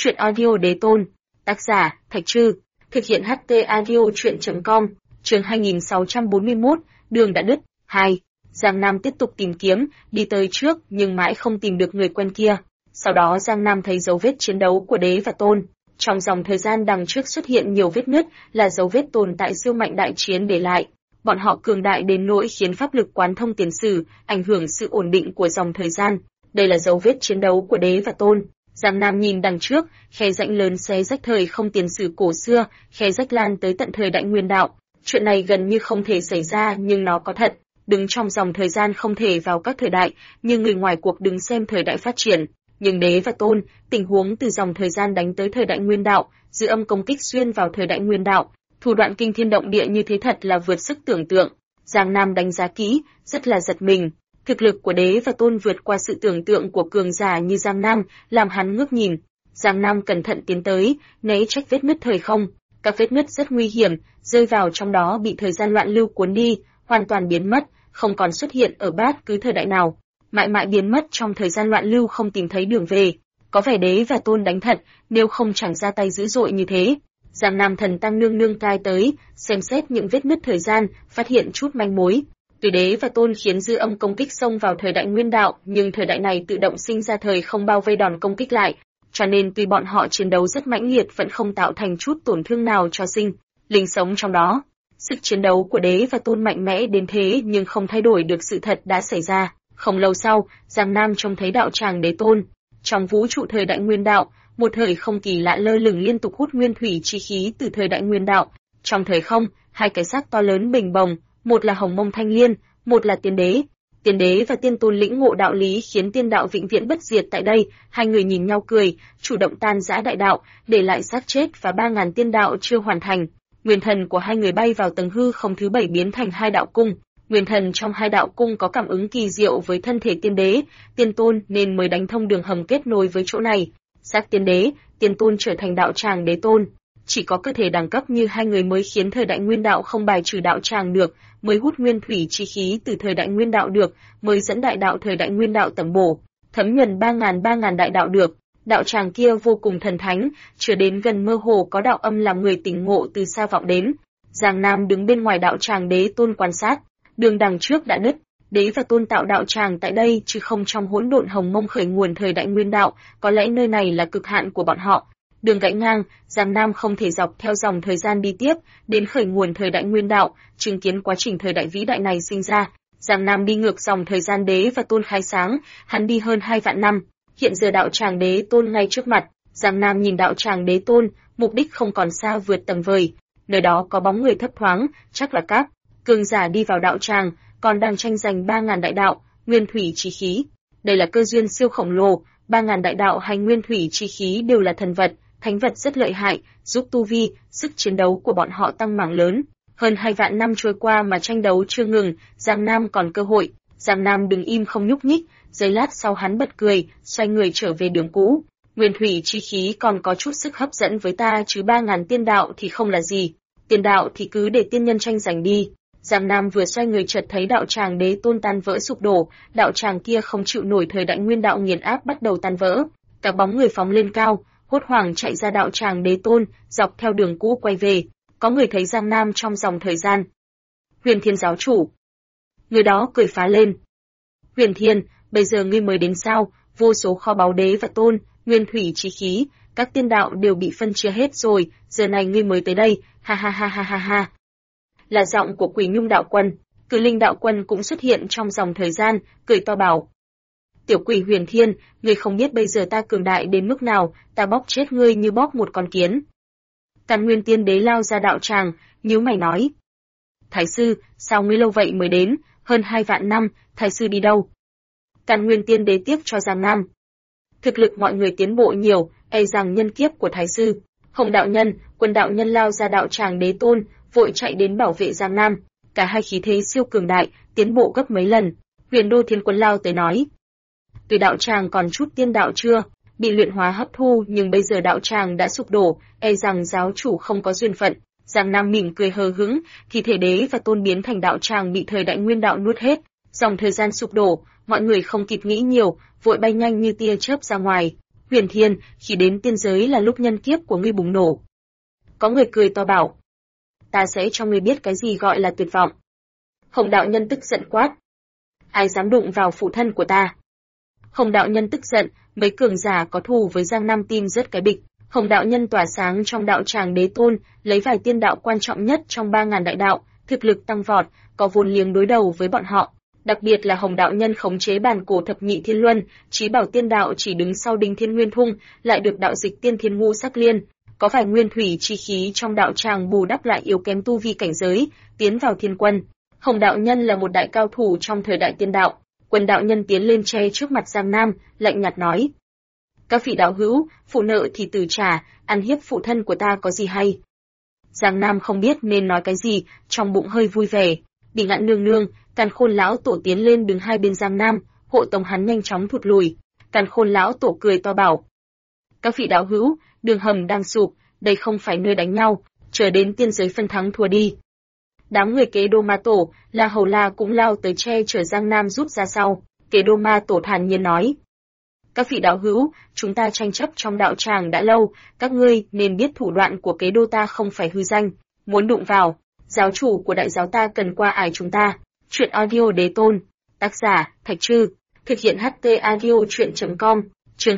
Truyện audio Đế Tôn, tác giả Thạch Trư, thực hiện HT audio truyện.com, chương 2641, đường đã đứt, 2. Giang Nam tiếp tục tìm kiếm, đi tới trước nhưng mãi không tìm được người quen kia. Sau đó Giang Nam thấy dấu vết chiến đấu của Đế và Tôn. Trong dòng thời gian đằng trước xuất hiện nhiều vết nứt, là dấu vết tồn tại siêu mạnh đại chiến để lại. Bọn họ cường đại đến nỗi khiến pháp lực quán thông tiền sử, ảnh hưởng sự ổn định của dòng thời gian. Đây là dấu vết chiến đấu của Đế và Tôn. Giang Nam nhìn đằng trước, khe rãnh lớn xé rách thời không tiền sử cổ xưa, khe rách lan tới tận thời đại nguyên đạo. Chuyện này gần như không thể xảy ra nhưng nó có thật. Đứng trong dòng thời gian không thể vào các thời đại, nhưng người ngoài cuộc đứng xem thời đại phát triển. Nhưng Đế và Tôn, tình huống từ dòng thời gian đánh tới thời đại nguyên đạo, dư âm công kích xuyên vào thời đại nguyên đạo. Thủ đoạn kinh thiên động địa như thế thật là vượt sức tưởng tượng. Giang Nam đánh giá kỹ, rất là giật mình. Thực lực của Đế và Tôn vượt qua sự tưởng tượng của cường giả như Giang Nam, làm hắn ngước nhìn. Giang Nam cẩn thận tiến tới, né tránh vết nứt thời không. Các vết nứt rất nguy hiểm, rơi vào trong đó bị thời gian loạn lưu cuốn đi, hoàn toàn biến mất, không còn xuất hiện ở bất cứ thời đại nào. Mãi mãi biến mất trong thời gian loạn lưu, không tìm thấy đường về. Có vẻ Đế và Tôn đánh thật, nếu không chẳng ra tay dữ dội như thế. Giang Nam thần tăng nương nương cai tới, xem xét những vết nứt thời gian, phát hiện chút manh mối. Tuy Đế và Tôn khiến dư âm công kích xông vào thời đại nguyên đạo, nhưng thời đại này tự động sinh ra thời không bao vây đòn công kích lại, cho nên tuy bọn họ chiến đấu rất mãnh liệt vẫn không tạo thành chút tổn thương nào cho sinh linh sống trong đó. Sức chiến đấu của Đế và Tôn mạnh mẽ đến thế nhưng không thay đổi được sự thật đã xảy ra. Không lâu sau, Giang Nam trông thấy đạo tràng Đế Tôn. Trong vũ trụ thời đại nguyên đạo, một thời không kỳ lạ lơ lửng liên tục hút nguyên thủy chi khí từ thời đại nguyên đạo. Trong thời không, hai cái xác to lớn bình bồng, một là Hồng Mông Thanh Liên, một là Tiên Đế. Tiên Đế và Tiên Tôn lĩnh ngộ đạo lý khiến tiên đạo vĩnh viễn bất diệt tại đây, hai người nhìn nhau cười, chủ động tan rã đại đạo, để lại xác chết và 3000 tiên đạo chưa hoàn thành. Nguyên thần của hai người bay vào tầng hư không thứ 7 biến thành hai đạo cung. Nguyên thần trong hai đạo cung có cảm ứng kỳ diệu với thân thể Tiên Đế, Tiên Tôn nên mới đánh thông đường hầm kết nối với chỗ này. Xác Tiên Đế, Tiên Tôn trở thành đạo tràng Đế Tôn. Chỉ có cơ thể đẳng cấp như hai người mới khiến thời đại nguyên đạo không bài trừ đạo tràng được, mới hút nguyên thủy chi khí từ thời đại nguyên đạo được, mới dẫn đại đạo thời đại nguyên đạo tẩm bổ, thấm nhuần 3000 đại đạo được. Đạo tràng kia vô cùng thần thánh, chưa đến gần mơ hồ có đạo âm làm người tỉnh ngộ từ xa vọng đến. Giang Nam đứng bên ngoài đạo tràng Đế Tôn quan sát, đường đằng trước đã nứt. Đế và Tôn tạo đạo tràng tại đây chứ không trong hỗn độn hồng mông khởi nguồn thời đại nguyên đạo, có lẽ nơi này là cực hạn của bọn họ. Đường gãy ngang, Giang Nam không thể dọc theo dòng thời gian đi tiếp, đến khởi nguồn thời đại nguyên đạo, chứng kiến quá trình thời đại vĩ đại này sinh ra. Giang Nam đi ngược dòng thời gian Đế và Tôn khai sáng, hắn đi hơn 2 vạn năm. Hiện giờ đạo tràng Đế Tôn ngay trước mặt, Giang Nam nhìn đạo tràng Đế Tôn, mục đích không còn xa vượt tầm vời. Nơi đó có bóng người thấp thoáng, chắc là các cường giả đi vào đạo tràng, còn đang tranh giành 3000 đại đạo, nguyên thủy chi khí. Đây là cơ duyên siêu khổng lồ, 3000 đại đạo hay nguyên thủy chi khí đều là thần vật, thánh vật rất lợi hại, giúp tu vi, sức chiến đấu của bọn họ tăng mảng lớn. Hơn 2 vạn năm trôi qua mà tranh đấu chưa ngừng, Giang Nam còn cơ hội. Giang Nam đứng im không nhúc nhích, giây lát sau hắn bật cười, xoay người trở về đường cũ. Nguyên thủy chi khí còn có chút sức hấp dẫn với ta chứ 3000 tiên đạo thì không là gì. Tiên đạo thì cứ để tiên nhân tranh giành đi. Giang Nam vừa xoay người chợt thấy đạo tràng Đế Tôn tan vỡ sụp đổ, đạo tràng kia không chịu nổi thời đại nguyên đạo nghiền áp bắt đầu tan vỡ. Các bóng người phóng lên cao, hốt hoảng chạy ra đạo tràng Đế Tôn, dọc theo đường cũ quay về. Có người thấy Giang Nam trong dòng thời gian. Huyền Thiên giáo chủ. Người đó cười phá lên. Huyền Thiên, bây giờ ngươi mới đến sao? Vô số kho báu Đế và Tôn, nguyên thủy chi khí, các tiên đạo đều bị phân chia hết rồi, giờ này ngươi mới tới đây, ha ha ha ha ha ha. Là giọng của Quỷ Nhung đạo quân, Cử Linh đạo quân cũng xuất hiện trong dòng thời gian, cười to bảo. Tiểu quỷ Huyền Thiên, ngươi không biết bây giờ ta cường đại đến mức nào, ta bóp chết ngươi như bóp một con kiến. Càn Nguyên Tiên Đế lao ra đạo tràng, nhíu mày nói. Thái sư, sao ngươi lâu vậy mới đến, hơn 2 vạn năm, Thái sư đi đâu? Càn Nguyên Tiên Đế tiếc cho Giang Nam. Thực lực mọi người tiến bộ nhiều, e rằng nhân kiếp của Thái sư. Hồng đạo nhân, Quân đạo nhân lao ra đạo tràng Đế Tôn, vội chạy đến bảo vệ Giang Nam. Cả hai khí thế siêu cường đại, tiến bộ gấp mấy lần. Huyền Đô Thiên Quân lao tới nói. Tuy đạo tràng còn chút tiên đạo chưa bị luyện hóa hấp thu, nhưng bây giờ đạo tràng đã sụp đổ, e rằng giáo chủ không có duyên phận. Giang Nam mỉm cười hờ hững, thì thể Đế và Tôn biến thành đạo tràng bị thời đại nguyên đạo nuốt hết. Dòng thời gian sụp đổ, mọi người không kịp nghĩ nhiều, vội bay nhanh như tia chớp ra ngoài. Huyền Thiên, khi đến tiên giới là lúc nhân kiếp của ngươi bùng nổ. Có người cười to bảo, ta sẽ cho ngươi biết cái gì gọi là tuyệt vọng. Hồng đạo nhân tức giận quát, ai dám đụng vào phụ thân của ta? Hồng đạo nhân tức giận, mấy cường giả có thù với Giang Nam tim rớt cái bịch. Hồng đạo nhân tỏa sáng trong đạo tràng đế tôn, lấy vài tiên đạo quan trọng nhất trong 3000 đại đạo, thực lực tăng vọt, có vốn liếng đối đầu với bọn họ. Đặc biệt là Hồng đạo nhân khống chế bản cổ thập nhị thiên luân, chí bảo tiên đạo chỉ đứng sau Đinh Thiên Nguyên Thung, lại được đạo dịch tiên thiên ngũ sắc liên, có vài nguyên thủy chi khí trong đạo tràng bù đắp lại yếu kém tu vi cảnh giới, tiến vào thiên quân. Hồng đạo nhân là một đại cao thủ trong thời đại tiên đạo. Quân đạo nhân tiến lên che trước mặt Giang Nam, lạnh nhạt nói: các vị đạo hữu, phụ nợ thì từ trả, ăn hiếp phụ thân của ta có gì hay? Giang Nam không biết nên nói cái gì, trong bụng hơi vui vẻ. Bỉ Ngạn nương nương, Càn Khôn lão tổ tiến lên đứng hai bên Giang Nam, hộ tống hắn nhanh chóng thụt lùi. Càn Khôn lão tổ cười to bảo: các vị đạo hữu, đường hầm đang sụp, đây không phải nơi đánh nhau, chờ đến tiên giới phân thắng thua đi. Đám người Kế Đô Ma Tổ, La Hầu La cũng lao tới che chở Giang Nam rút ra sau. Kế Đô Ma Tổ thản nhiên nói: các vị đạo hữu, chúng ta tranh chấp trong đạo tràng đã lâu, các ngươi nên biết thủ đoạn của Kế Đô ta không phải hư danh, muốn đụng vào, giáo chủ của đại giáo ta cần qua ải chúng ta. Truyện audio đế tôn, tác giả Thạch Trư, thực hiện HT audio truyện.com, chương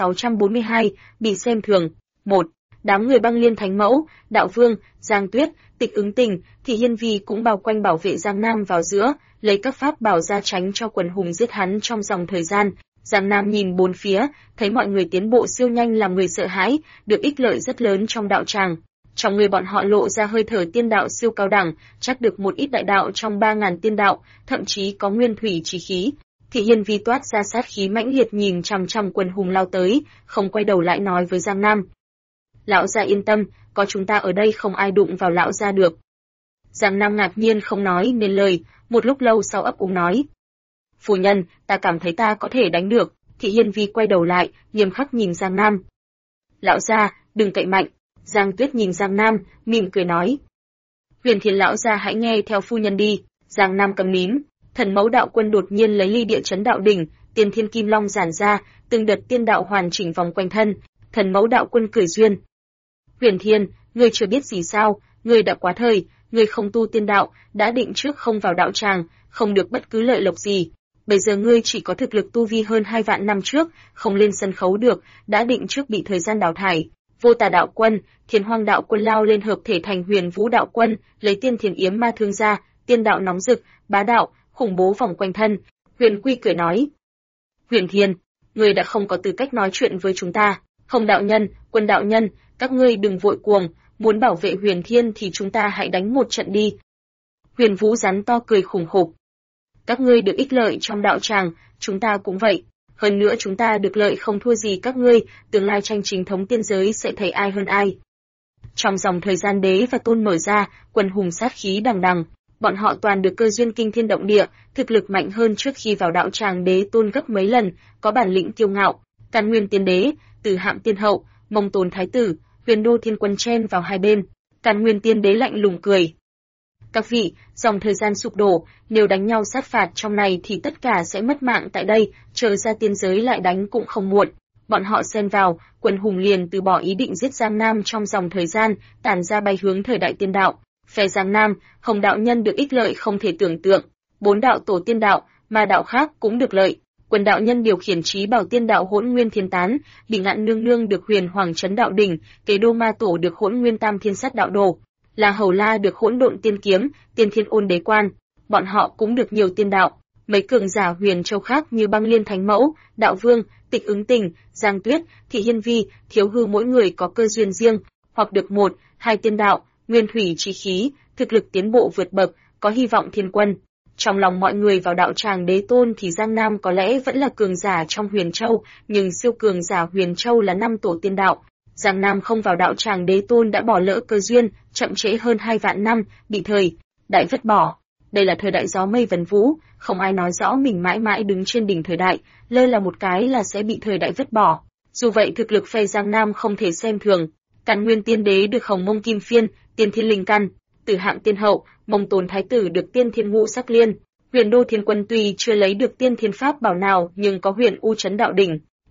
2642, bị xem thường. 1. Đám người Băng Liên Thánh Mẫu, Đạo Vương, Giang Tuyết, Tịch Ứng Tình, thì Hiên Vi cũng bao quanh bảo vệ Giang Nam vào giữa, lấy các pháp bảo ra tránh cho quần hùng giết hắn trong dòng thời gian. Giang Nam nhìn bốn phía, thấy mọi người tiến bộ siêu nhanh làm người sợ hãi, được ích lợi rất lớn trong đạo tràng. Trong người bọn họ lộ ra hơi thở tiên đạo siêu cao đẳng, chắc được một ít đại đạo trong 3000 tiên đạo, thậm chí có nguyên thủy chí khí. Thì Hiên Vi toát ra sát khí mãnh liệt nhìn chằm chằm quần hùng lao tới, không quay đầu lại nói với Giang Nam: lão gia yên tâm, có chúng ta ở đây không ai đụng vào lão gia được. Giang Nam ngạc nhiên không nói nên lời, một lúc lâu sau ấp úng nói: phu nhân, ta cảm thấy ta có thể đánh được. Thị Hiên Vi quay đầu lại, nghiêm khắc nhìn Giang Nam: lão gia, đừng cậy mạnh. Giang Tuyết nhìn Giang Nam, mỉm cười nói: Huyền Thiên lão gia hãy nghe theo phu nhân đi. Giang Nam cầm nín. Thần Mẫu đạo quân đột nhiên lấy ly địa chấn đạo đỉnh, tiên thiên kim long giản ra, từng đợt tiên đạo hoàn chỉnh vòng quanh thân. Thần Mẫu đạo quân cười duyên: Huyền Thiên, ngươi chưa biết gì sao? Ngươi đã quá thời, ngươi không tu tiên đạo, đã định trước không vào đạo tràng, không được bất cứ lợi lộc gì. Bây giờ ngươi chỉ có thực lực tu vi hơn 2 vạn năm trước, không lên sân khấu được, đã định trước bị thời gian đào thải. Vô Tà đạo quân, Thiên Hoang đạo quân lao lên hợp thể thành Huyền Vũ đạo quân, lấy Tiên Thiền Yếm Ma Thương ra, tiên đạo nóng rực, bá đạo, khủng bố vòng quanh thân. Huyền Quy cười nói: Huyền Thiên, ngươi đã không có tư cách nói chuyện với chúng ta. Hồng đạo nhân, Quân đạo nhân, các ngươi đừng vội cuồng, muốn bảo vệ Huyền Thiên thì chúng ta hãy đánh một trận đi. Huyền Vũ rắn to cười khủng khục: các ngươi được ích lợi trong đạo tràng, chúng ta cũng vậy. Hơn nữa chúng ta được lợi không thua gì các ngươi, tương lai tranh chính thống tiên giới sẽ thấy ai hơn ai. Trong dòng thời gian đế và tôn mở ra, quần hùng sát khí đằng đằng, bọn họ toàn được cơ duyên kinh thiên động địa, thực lực mạnh hơn trước khi vào đạo tràng đế tôn gấp mấy lần, có bản lĩnh kiêu ngạo. Càn Nguyên tiên đế, Từ Hạm tiên hậu, Mông Tồn thái tử, Huyền Đô thiên quân chen vào hai bên. Càn Nguyên tiên đế lạnh lùng cười: các vị, dòng thời gian sụp đổ, nếu đánh nhau sát phạt trong này thì tất cả sẽ mất mạng tại đây, chờ ra tiên giới lại đánh cũng không muộn. Bọn họ xen vào, quần hùng liền từ bỏ ý định giết Giang Nam trong dòng thời gian, tản ra bay hướng thời đại tiên đạo. Phe Giang Nam, Hồng đạo nhân được ích lợi không thể tưởng tượng, 4 đạo tổ tiên đạo, ma đạo khác cũng được lợi. Quân đạo nhân điều khiển chí bảo tiên đạo Hỗn Nguyên Thiên Tán, Bỉ Ngạn nương nương được Huyền Hoàng Trấn đạo đỉnh, Kế Đô Ma Tổ được Hỗn Nguyên Tam Thiên Sát đạo đồ, La Hầu La được Hỗn Độn Tiên Kiếm, Tiên Thiên Ôn Đế Quan, bọn họ cũng được nhiều tiên đạo. Mấy cường giả Huyền Châu khác như Băng Liên Thánh Mẫu, Đạo Vương, Tịch Ứng Tình, Giang Tuyết, Thị Hiên Vi, Thiếu Hư mỗi người có cơ duyên riêng, hoặc được 1, 2 tiên đạo, nguyên thủy chí khí, thực lực tiến bộ vượt bậc, có hy vọng thiên quân. Trong lòng mọi người vào đạo tràng đế tôn thì Giang Nam có lẽ vẫn là cường giả trong Huyền Châu, nhưng siêu cường giả Huyền Châu là 5 tổ tiên đạo. Giang Nam không vào đạo tràng đế tôn đã bỏ lỡ cơ duyên, chậm trễ hơn 2 vạn năm, bị thời đại vứt bỏ. Đây là thời đại gió mây vần vũ, không ai nói rõ mình mãi mãi đứng trên đỉnh thời đại, lơ là một cái là sẽ bị thời đại vứt bỏ. Dù vậy thực lực phe Giang Nam không thể xem thường. Càn Nguyên tiên đế được Hồng Mông Kim Phiên, Tiên Thiên Linh Căn, Tử Hạng tiên hậu, Mông Tồn thái tử được Tiên Thiên Ngũ Sắc Liên. Huyền Đô thiên quân tuy chưa lấy được tiên thiên pháp bảo nào nhưng có Huyền U Trấn đạo đỉnh.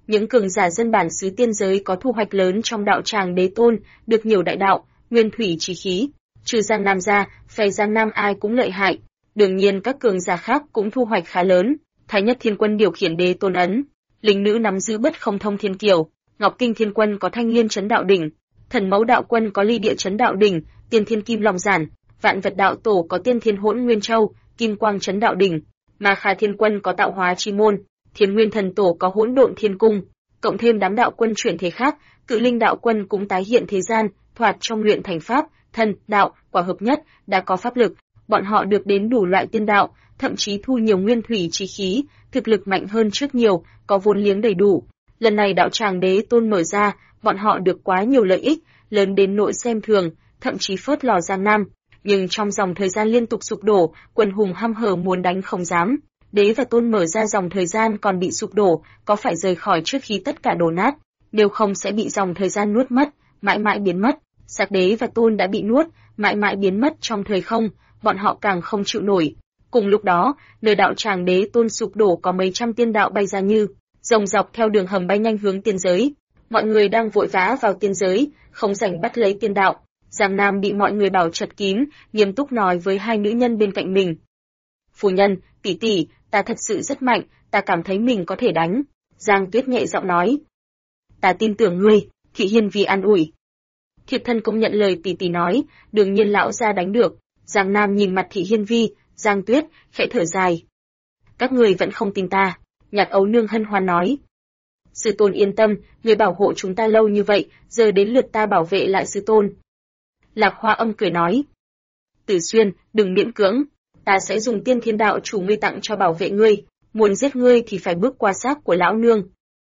Những cường giả dân bản xứ tiên giới có thu hoạch lớn trong đạo tràng đế tôn, được nhiều đại đạo, nguyên thủy chí khí. Trừ Giang Nam ra, phe Giang Nam ai cũng lợi hại. Đương nhiên các cường giả khác cũng thu hoạch khá lớn. Thái Nhất Thiên Quân điều khiển đế tôn ấn, Linh Nữ nắm giữ Bất Không Thông Thiên Kiều, Ngọc Kinh Thiên Quân có Thanh Liên Chấn Đạo Đỉnh, Thần Mẫu Đạo Quân có Ly Địa Chấn Đạo Đỉnh, Tiên Thiên Kim Long Giản, Vạn Vật Đạo Tổ có Tiên Thiên Hỗn Nguyên Châu, Kim Quang Chấn Đạo Đỉnh, Ma Kha Thiên Quân có Tạo Hóa Chi Môn, Thiên Nguyên Thần Tổ có Hỗn Độn Thiên Cung, cộng thêm đám đạo quân chuyển thế khác, Cự Linh Đạo Quân cũng tái hiện thế gian, thoạt trong luyện thành pháp, thân, đạo, quả hợp nhất, đã có pháp lực, bọn họ được đến đủ loại tiên đạo, thậm chí thu nhiều nguyên thủy chí khí, thực lực mạnh hơn trước nhiều, có vốn liếng đầy đủ. Lần này đạo tràng đế tôn mở ra, bọn họ được quá nhiều lợi ích, lớn đến nỗi xem thường, thậm chí phớt lò Giang Nam. Nhưng trong dòng thời gian liên tục sụp đổ, quần hùng hăm hở muốn đánh không dám. Đế và tôn mở ra dòng thời gian còn bị sụp đổ, có phải rời khỏi trước khi tất cả đổ nát, nếu không sẽ bị dòng thời gian nuốt mất, mãi mãi biến mất. Sắc đế và tôn đã bị nuốt, mãi mãi biến mất trong thời không, bọn họ càng không chịu nổi. Cùng lúc đó, nơi đạo tràng đế tôn sụp đổ có mấy trăm tiên đạo bay ra như rồng dọc theo đường hầm bay nhanh hướng tiên giới. Mọi người đang vội vã vào tiên giới, không rảnh bắt lấy tiên đạo. Giang Nam bị mọi người bảo chật kín, nghiêm túc nói với hai nữ nhân bên cạnh mình. Phu nhân, tỷ tỷ, ta thật sự rất mạnh, ta cảm thấy mình có thể đánh. Giang Tuyết nhẹ giọng nói. Ta tin tưởng ngươi, Thị Hiên Vi an ủi. Thiệp thân cũng nhận lời tỷ tỷ nói, đương nhiên lão gia đánh được. Giang Nam nhìn mặt Thị Hiên Vi, Giang Tuyết, khẽ thở dài. Các người vẫn không tin ta, Nhạc Ấu Nương hân hoan nói. Sư tôn yên tâm, người bảo hộ chúng ta lâu như vậy, giờ đến lượt ta bảo vệ lại sư tôn. Lạc Hoa Âm cười nói. Tử Xuyên, đừng miễn cưỡng, ta sẽ dùng tiên thiên đạo chủ ngươi tặng cho bảo vệ ngươi, muốn giết ngươi thì phải bước qua xác của lão nương.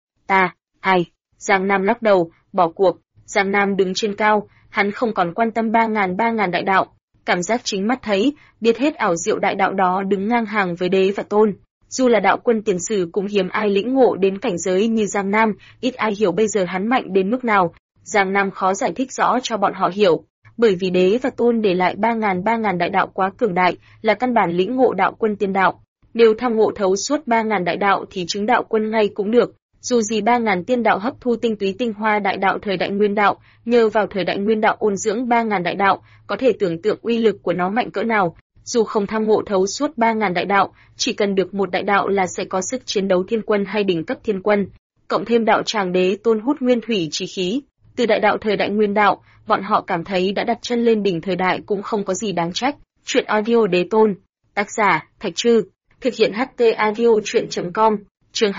Ai, Giang Nam lắc đầu, bỏ cuộc. Giang Nam đứng trên cao, hắn không còn quan tâm 3.000 đại đạo, cảm giác chính mắt thấy, biết hết ảo diệu đại đạo đó đứng ngang hàng với đế và tôn. Dù là đạo quân tiền sử cũng hiếm ai lĩnh ngộ đến cảnh giới như Giang Nam, ít ai hiểu bây giờ hắn mạnh đến mức nào. Giang Nam khó giải thích rõ cho bọn họ hiểu, bởi vì đế và tôn để lại 3.000 đại đạo quá cường đại, là căn bản lĩnh ngộ đạo quân tiên đạo. Nếu tham ngộ thấu suốt 3.000 đại đạo thì chứng đạo quân ngay cũng được. Dù gì 3.000 tiên đạo hấp thu tinh túy tinh hoa đại đạo thời đại nguyên đạo, nhờ vào thời đại nguyên đạo ôn dưỡng 3.000 đại đạo, có thể tưởng tượng uy lực của nó mạnh cỡ nào. Dù không tham ngộ thấu suốt 3.000 đại đạo, chỉ cần được một đại đạo là sẽ có sức chiến đấu thiên quân hay đỉnh cấp thiên quân. Cộng thêm đạo tràng đế tôn hút nguyên thủy chí khí, từ đại đạo thời đại nguyên đạo, bọn họ cảm thấy đã đặt chân lên đỉnh thời đại cũng không có gì đáng trách. Truyện audio đế tôn, tác giả Thạch Trư, thực hiện HT audio truyện.com. Chương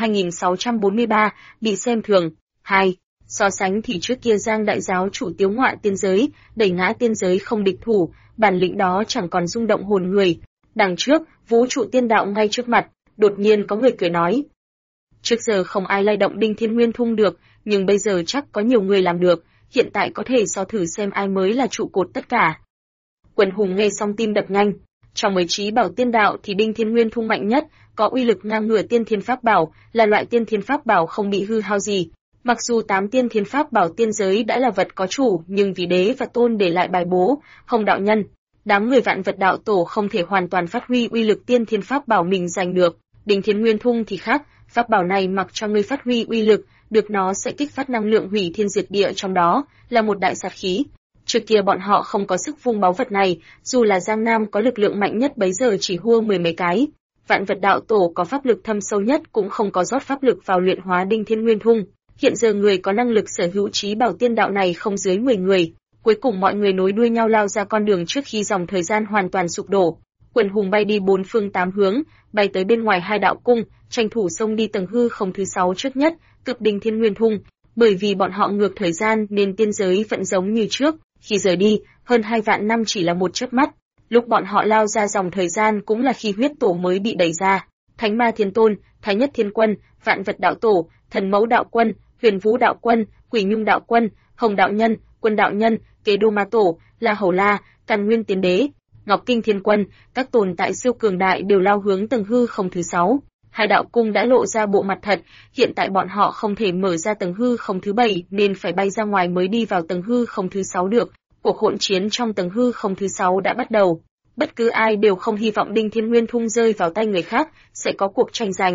2643, bị xem thường. 2. So sánh thì trước kia Giang đại giáo chủ tiếu ngọa tiên giới, đẩy ngã tiên giới không địch thủ, bản lĩnh đó chẳng còn rung động hồn người. Đằng trước, vũ trụ tiên đạo ngay trước mặt, đột nhiên có người cười nói. Trước giờ không ai lay động Đinh Thiên Nguyên Thung được, nhưng bây giờ chắc có nhiều người làm được, hiện tại có thể so thử xem ai mới là trụ cột tất cả. Quần hùng nghe xong tim đập nhanh. Trong 19 bảo tiên đạo thì Đinh Thiên Nguyên Thung mạnh nhất, có uy lực ngang ngửa tiên thiên pháp bảo, là loại tiên thiên pháp bảo không bị hư hao gì. Mặc dù 8 tiên thiên pháp bảo tiên giới đã là vật có chủ, nhưng vì đế và tôn để lại bài bố, Hồng đạo nhân, đám người Vạn Vật đạo tổ không thể hoàn toàn phát huy uy lực tiên thiên pháp bảo mình giành được. Đinh Thiên Nguyên Thung thì khác, pháp bảo này mặc cho ngươi phát huy uy lực, được nó sẽ kích phát năng lượng hủy thiên diệt địa trong đó, là một đại sát khí. Trước kia bọn họ không có sức vung báu vật này, dù là Giang Nam có lực lượng mạnh nhất bấy giờ chỉ hua 10 mấy cái. Vạn Vật đạo tổ có pháp lực thâm sâu nhất cũng không có rót pháp lực vào luyện hóa Đinh Thiên Nguyên Thung. Hiện giờ người có năng lực sở hữu trí bảo tiên đạo này không dưới 10 người. Cuối cùng mọi người nối đuôi nhau lao ra con đường trước khi dòng thời gian hoàn toàn sụp đổ. Quần hùng bay đi 4 phương 8 hướng, bay tới bên ngoài hai đạo cung, tranh thủ xông đi tầng hư không thứ 6 trước nhất, cướp Đinh Thiên Nguyên Thung. Bởi vì bọn họ ngược thời gian nên tiên giới vẫn giống như trước, khi rời đi, hơn 2 vạn năm chỉ là một chớp mắt. Lúc bọn họ lao ra dòng thời gian cũng là khi huyết tổ mới bị đẩy ra. Thánh Ma Thiên Tôn, Thái Nhất Thiên Quân, Vạn Vật Đạo Tổ, Thần Mẫu Đạo Quân, Huyền Vũ Đạo Quân, Quỷ Nhung Đạo Quân, Hồng Đạo Nhân, Quân Đạo Nhân, Kế Đô Ma Tổ, La Hầu La, Càn Nguyên Tiên Đế, Ngọc Kinh Thiên Quân, các tồn tại siêu cường đại đều lao hướng tầng hư không thứ 6. Hai đạo cung đã lộ ra bộ mặt thật, hiện tại bọn họ không thể mở ra tầng hư không thứ 7 nên phải bay ra ngoài mới đi vào tầng hư không thứ 6 được. Cuộc hỗn chiến trong tầng hư không thứ 6 đã bắt đầu. Bất cứ ai đều không hy vọng Đinh Thiên Nguyên Thung rơi vào tay người khác, sẽ có cuộc tranh giành.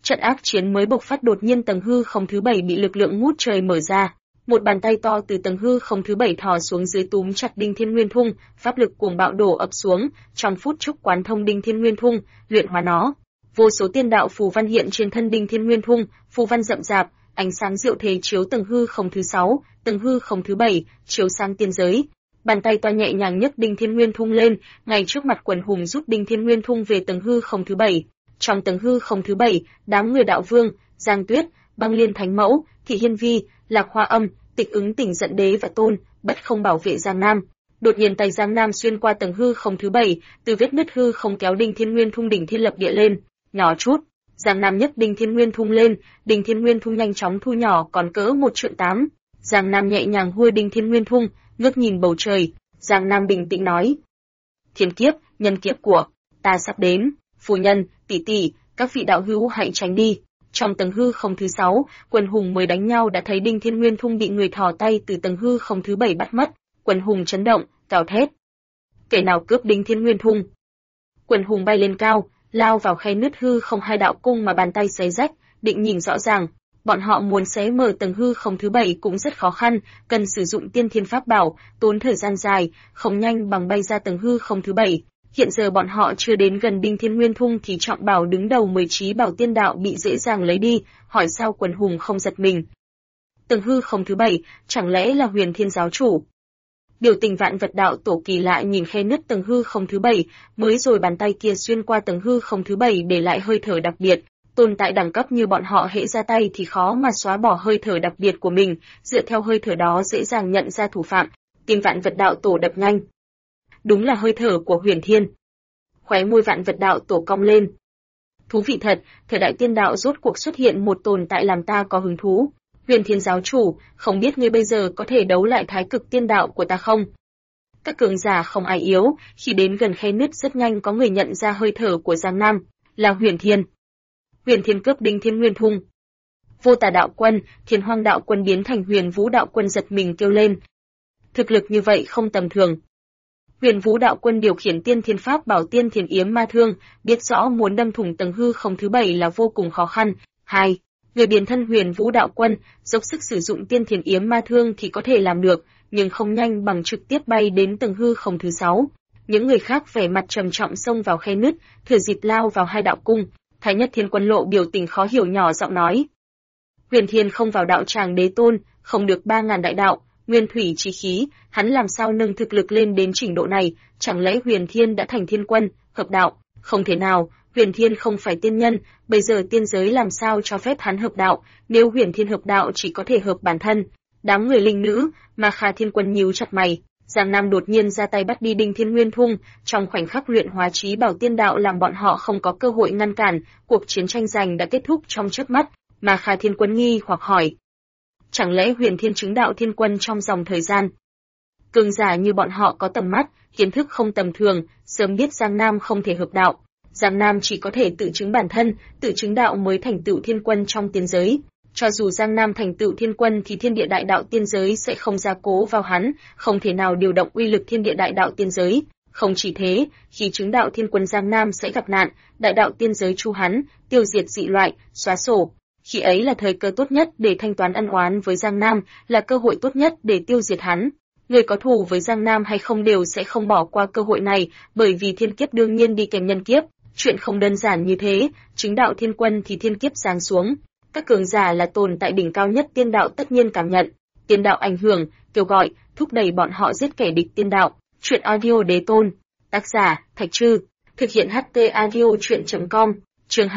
Trận ác chiến mới bộc phát đột nhiên tầng hư không thứ 7 bị lực lượng ngút trời mở ra. Một bàn tay to từ tầng hư không thứ 7 thò xuống dưới túm chặt Đinh Thiên Nguyên Thung, pháp lực cuồng bạo đổ ập xuống, trong phút chốc quán thông Đinh Thiên Nguyên Thung, luyện hóa nó. Vô số tiên đạo phù văn hiện trên thân Đinh Thiên Nguyên Thung, phù văn rậm rạp, ánh sáng diệu thế chiếu tầng hư không thứ 6, tầng hư không thứ 7, chiếu sang tiên giới. Bàn tay to nhẹ nhàng nhấc Đinh Thiên Nguyên Thung lên, ngay trước mặt quần hùng rút Đinh Thiên Nguyên Thung về tầng hư không thứ 7. Trong tầng hư không thứ 7, đám người Đạo Vương, Giang Tuyết, Băng Liên Thánh Mẫu, Thị Hiên Vi, Lạc Hoa Âm, Tịch Ứng Tỉnh Giận Đế và Tôn Bất Không bảo vệ Giang Nam. Đột nhiên tay Giang Nam xuyên qua tầng hư không thứ 7, từ vết nứt hư không kéo Đinh Thiên Nguyên Thung đỉnh thiên lập địa lên, nhỏ chút. Giang Nam nhấc Đinh Thiên Nguyên Thung lên, Đinh Thiên Nguyên Thung nhanh chóng thu nhỏ còn cỡ 1,8 trượng. Giang Nam nhẹ nhàng huôi Đinh Thiên Nguyên Thung, ngước nhìn bầu trời, Giang Nam bình tĩnh nói: "Thiên kiếp, nhân kiếp của ta sắp đến, phu nhân, tỷ tỷ, các vị đạo hữu hãy tránh đi." Trong tầng hư không thứ 6, quần hùng mới đánh nhau đã thấy Đinh Thiên Nguyên Thung bị người thò tay từ tầng hư không thứ 7 bắt mất, quần hùng chấn động, gào thét: "Kẻ nào cướp Đinh Thiên Nguyên Thung?" Quần hùng bay lên cao, lao vào khe nứt hư không hai đạo cung mà bàn tay xé rách, định nhìn rõ ràng. Bọn họ muốn xé mở tầng hư không thứ 7 cũng rất khó khăn, cần sử dụng tiên thiên pháp bảo, tốn thời gian dài, không nhanh bằng bay ra tầng hư không thứ 7. Hiện giờ bọn họ chưa đến gần Đinh Thiên Nguyên Thung thì trọng bảo đứng đầu 10 trí bảo tiên đạo bị dễ dàng lấy đi, hỏi sao quần hùng không giật mình. Tầng hư không thứ 7, chẳng lẽ là Huyền Thiên giáo chủ? Biểu tình Vạn Vật đạo tổ kỳ lạ nhìn khe nứt tầng hư không thứ 7, mới rồi bàn tay kia xuyên qua tầng hư không thứ 7 để lại hơi thở đặc biệt. Tồn tại đẳng cấp như bọn họ hễ ra tay thì khó mà xóa bỏ hơi thở đặc biệt của mình, dựa theo hơi thở đó dễ dàng nhận ra thủ phạm. Tim Vạn Vật đạo tổ đập nhanh. Đúng là hơi thở của Huyền Thiên. Khóe môi Vạn Vật đạo tổ cong lên. Thú vị thật, thời đại tiên đạo rốt cuộc xuất hiện một tồn tại làm ta có hứng thú. Huyền Thiên giáo chủ, không biết ngươi bây giờ có thể đấu lại thái cực tiên đạo của ta không? Các cường giả không ai yếu, khi đến gần khe nứt rất nhanh có người nhận ra hơi thở của Giang Nam, là Huyền Thiên. Huyền Thiên cướp Đinh Thiên Nguyên Thung. Vô Tà đạo quân, Thiên Hoang đạo quân biến thành Huyền Vũ đạo quân giật mình kêu lên. Thực lực như vậy không tầm thường. Huyền Vũ đạo quân điều khiển tiên thiên pháp bảo tiên thiên yếm ma thương, biết rõ muốn đâm thủng tầng hư không thứ 7 là vô cùng khó khăn. 2. Người biến thân Huyền Vũ đạo quân, dốc sức sử dụng tiên thiên yếm ma thương thì có thể làm được, nhưng không nhanh bằng trực tiếp bay đến tầng hư không thứ 6. Những người khác vẻ mặt trầm trọng xông vào khe nứt, thừa dịp lao vào hai đạo cung. Thái Nhất Thiên Quân lộ biểu tình khó hiểu nhỏ giọng nói: Huyền Thiên không vào đạo tràng đế tôn, không được 3000 đại đạo, nguyên thủy chi khí, hắn làm sao nâng thực lực lên đến trình độ này? Chẳng lẽ Huyền Thiên đã thành thiên quân, hợp đạo? Không thể nào, Huyền Thiên không phải tiên nhân, bây giờ tiên giới làm sao cho phép hắn hợp đạo? Nếu Huyền Thiên hợp đạo chỉ có thể hợp bản thân. Đám người linh nữ, mà Kha Thiên Quân nhíu chặt mày. Giang Nam đột nhiên ra tay bắt đi Đinh Thiên Nguyên Thung, trong khoảnh khắc luyện hóa trí bảo tiên đạo làm bọn họ không có cơ hội ngăn cản, cuộc chiến tranh giành đã kết thúc trong chớp mắt, mà Kha Thiên Quân nghi hoặc hỏi: chẳng lẽ Huyền Thiên chứng đạo thiên quân trong dòng thời gian? Cường giả như bọn họ có tầm mắt, kiến thức không tầm thường, sớm biết Giang Nam không thể hợp đạo. Giang Nam chỉ có thể tự chứng bản thân, tự chứng đạo mới thành tựu thiên quân trong tiên giới. Cho dù Giang Nam thành tựu thiên quân thì thiên địa đại đạo tiên giới sẽ không gia cố vào hắn, không thể nào điều động uy lực thiên địa đại đạo tiên giới. Không chỉ thế, khi chứng đạo thiên quân Giang Nam sẽ gặp nạn, đại đạo tiên giới chu hắn, tiêu diệt dị loại, xóa sổ. Khi ấy là thời cơ tốt nhất để thanh toán ân oán với Giang Nam, là cơ hội tốt nhất để tiêu diệt hắn. Người có thù với Giang Nam hay không đều sẽ không bỏ qua cơ hội này, bởi vì thiên kiếp đương nhiên đi kèm nhân kiếp. Chuyện không đơn giản như thế, chứng đạo thiên quân thì thiên kiếp giáng xuống. Các cường giả là tồn tại đỉnh cao nhất tiên đạo tất nhiên cảm nhận. Tiên đạo ảnh hưởng, kêu gọi, thúc đẩy bọn họ giết kẻ địch tiên đạo. Chuyện audio đế tôn. Tác giả, Thạch Trư. Thực hiện HT audio chuyện.com. Chương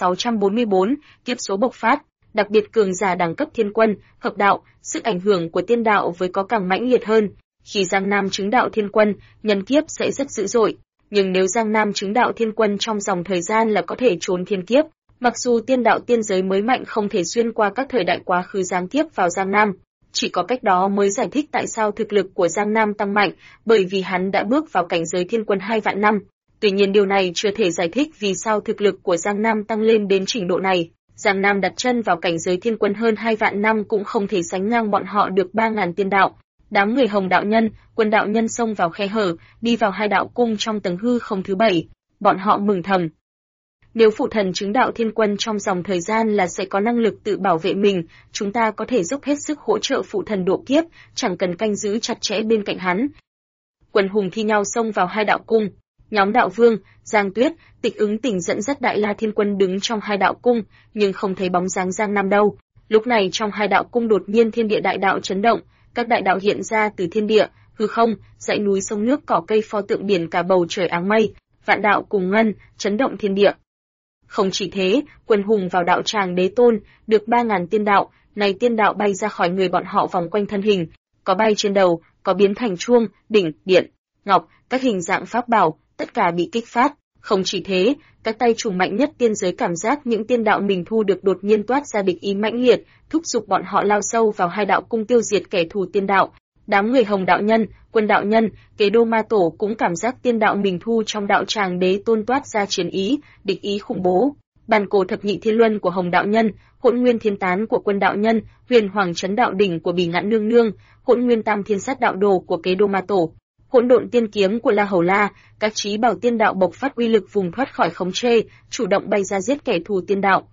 2644, kiếp số bộc phát. Đặc biệt cường giả đẳng cấp thiên quân, hợp đạo, sức ảnh hưởng của tiên đạo với có càng mãnh liệt hơn. Khi Giang Nam chứng đạo thiên quân, nhân kiếp sẽ rất dữ dội. Nhưng nếu Giang Nam chứng đạo thiên quân trong dòng thời gian là có thể trốn thiên kiếp. Mặc dù tiên đạo tiên giới mới mạnh không thể xuyên qua các thời đại quá khứ giáng kiếp vào Giang Nam, chỉ có cách đó mới giải thích tại sao thực lực của Giang Nam tăng mạnh, bởi vì hắn đã bước vào cảnh giới thiên quân 2 vạn năm. Tuy nhiên điều này chưa thể giải thích vì sao thực lực của Giang Nam tăng lên đến trình độ này. Giang Nam đặt chân vào cảnh giới thiên quân hơn 2 vạn năm cũng không thể sánh ngang bọn họ được 3000 tiên đạo. Đám người Hồng đạo nhân, Quân đạo nhân xông vào khe hở, đi vào hai đạo cung trong tầng hư không thứ 7. Bọn họ mừng thầm. Nếu phụ thần chứng đạo thiên quân trong dòng thời gian là sẽ có năng lực tự bảo vệ mình, chúng ta có thể dốc hết sức hỗ trợ phụ thần độ kiếp, chẳng cần canh giữ chặt chẽ bên cạnh hắn. Quần hùng thi nhau xông vào hai đạo cung. Nhóm đạo vương, Giang Tuyết, Tịch Ứng Tình dẫn dắt Đại La Thiên Quân đứng trong hai đạo cung, nhưng không thấy bóng dáng Giang Nam đâu. Lúc này trong hai đạo cung đột nhiên thiên địa đại đạo chấn động, các đại đạo hiện ra từ thiên địa, hư không, dãy núi sông nước cỏ cây pho tượng biển cả bầu trời áng mây, vạn đạo cùng ngân, chấn động thiên địa. Không chỉ thế, quần hùng vào đạo tràng đế tôn, được 3.000 tiên đạo, này tiên đạo bay ra khỏi người bọn họ vòng quanh thân hình, có bay trên đầu, có biến thành chuông, đỉnh, điện, ngọc, các hình dạng pháp bảo, tất cả bị kích phát. Không chỉ thế, các tay trùng mạnh nhất tiên giới cảm giác những tiên đạo mình thu được đột nhiên toát ra địch ý mãnh liệt, thúc giục bọn họ lao sâu vào hai đạo cung tiêu diệt kẻ thù tiên đạo. Đám người Hồng đạo nhân, Quân đạo nhân, Kế Đô Ma Tổ cũng cảm giác tiên đạo mình thu trong đạo tràng đế tôn toát ra chiến ý, địch ý khủng bố. Bàn cổ thập nhị thiên luân của Hồng đạo nhân, Hỗn Nguyên Thiên Tán của Quân đạo nhân, Huyền Hoàng Chấn đạo đỉnh của Bỉ Ngạn nương nương, Hỗn Nguyên Tam Thiên Sát đạo đồ của Kế Đô Ma Tổ, Hỗn Độn Tiên kiếm của La Hầu La, các chí bảo tiên đạo bộc phát uy lực vùng thoát khỏi khống chế, chủ động bay ra giết kẻ thù tiên đạo.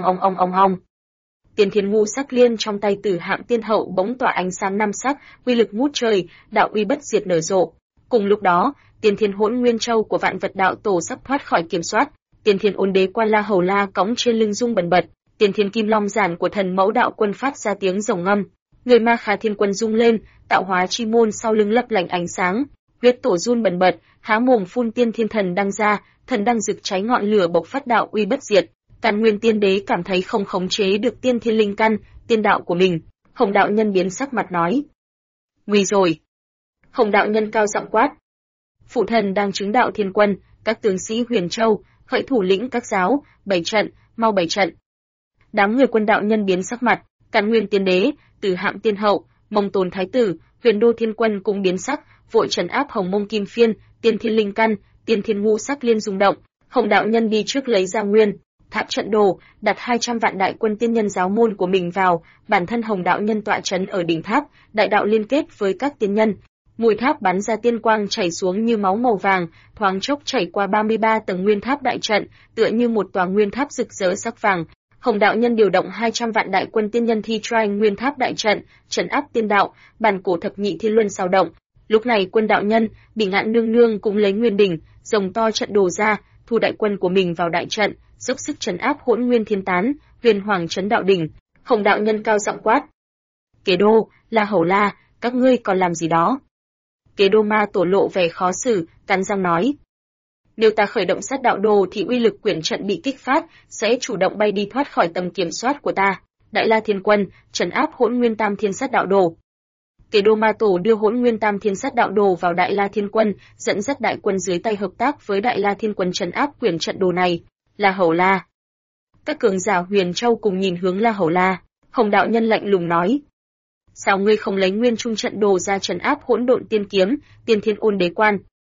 Ong. Tiên Thiên Ngũ Sắc Liên trong tay Tử Hạm Tiên Hậu bỗng tỏa ánh sáng năm sắc, uy lực ngút trời, đạo uy bất diệt nở rộ. Cùng lúc đó, Tiên Thiên Hỗn Nguyên Châu của Vạn Vật Đạo Tổ sắp thoát khỏi kiểm soát. Tiên Thiên Ôn Đế Quan La Hầu La cõng trên lưng rung bần bật, Tiên Thiên Kim Long giản của Thần Mẫu Đạo Quân phát ra tiếng rồng ngâm. Người Ma Khả Thiên Quân rung lên, tạo hóa chi môn sau lưng lấp lánh ánh sáng. Huyết Tổ run bần bật, há mồm phun Tiên Thiên Thần đăng ra, thần đăng rực cháy ngọn lửa bộc phát đạo uy bất diệt. Càn Nguyên Tiên Đế cảm thấy không khống chế được Tiên Thiên Linh Căn, tiên đạo của mình. Hồng đạo nhân biến sắc mặt nói: "Nguy rồi!" Hồng đạo nhân cao giọng quát: "Phụ thần đang chứng đạo thiên quân, các tướng sĩ Huyền Châu, hỡi thủ lĩnh các giáo, bày trận, mau bày trận." Đám người Quân đạo nhân biến sắc mặt, Càn Nguyên Tiên Đế, Tử Hạm Tiên Hậu, Mông Tôn Thái tử, Huyền Đô Thiên Quân cũng biến sắc, vội trấn áp Hồng Mông Kim Phiên, Tiên Thiên Linh Căn, Tiên Thiên Ngũ Sắc Liên rung động. Hồng đạo nhân đi trước lấy ra nguyên tháp trận đồ, đặt 200 vạn đại quân tiên nhân giáo môn của mình vào, bản thân Hồng đạo nhân tọa trấn ở đỉnh tháp, đại đạo liên kết với các tiên nhân. Mũi tháp bắn ra tiên quang chảy xuống như máu màu vàng, thoáng chốc chảy qua 33 tầng nguyên tháp đại trận, tựa như một tòa nguyên tháp rực rỡ sắc vàng. Hồng đạo nhân điều động 200 vạn đại quân tiên nhân thi trai nguyên tháp đại trận, trấn áp tiên đạo, bàn cổ thập nhị thiên luân sao động. Lúc này Quân đạo nhân, Bỉ Ngạn nương nương cũng lấy nguyên đỉnh, rồng to trận đồ ra, thu đại quân của mình vào đại trận, dốc sức trấn áp Hỗn Nguyên Thiên Tán, Huyền Hoàng Chấn đạo đỉnh. Hồng đạo nhân cao giọng quát: "Kế Đô, La Hầu La, các ngươi còn làm gì đó?" Kế Đô Ma Tổ lộ vẻ khó xử, cắn răng nói: "Nếu ta khởi động sát đạo đồ thì uy lực quyển trận bị kích phát, sẽ chủ động bay đi thoát khỏi tầm kiểm soát của ta. Đại La Thiên Quân, trấn áp Hỗn Nguyên Tam Thiên Sát đạo đồ." Kế Đô Ma Tổ đưa Hỗn Nguyên Tam Thiên Sát đạo đồ vào Đại La Thiên Quân, dẫn dắt đại quân dưới tay hợp tác với Đại La Thiên Quân trấn áp quyển trận đồ này. La Hầu La. Các cường giả Huyền Châu cùng nhìn hướng La Hầu La. Hồng đạo nhân lạnh lùng nói: "Sao ngươi không lấy nguyên trung trận đồ ra trấn áp Hỗn Độn Tiên kiếm, Tiên Thiên Ôn Đế Quan?"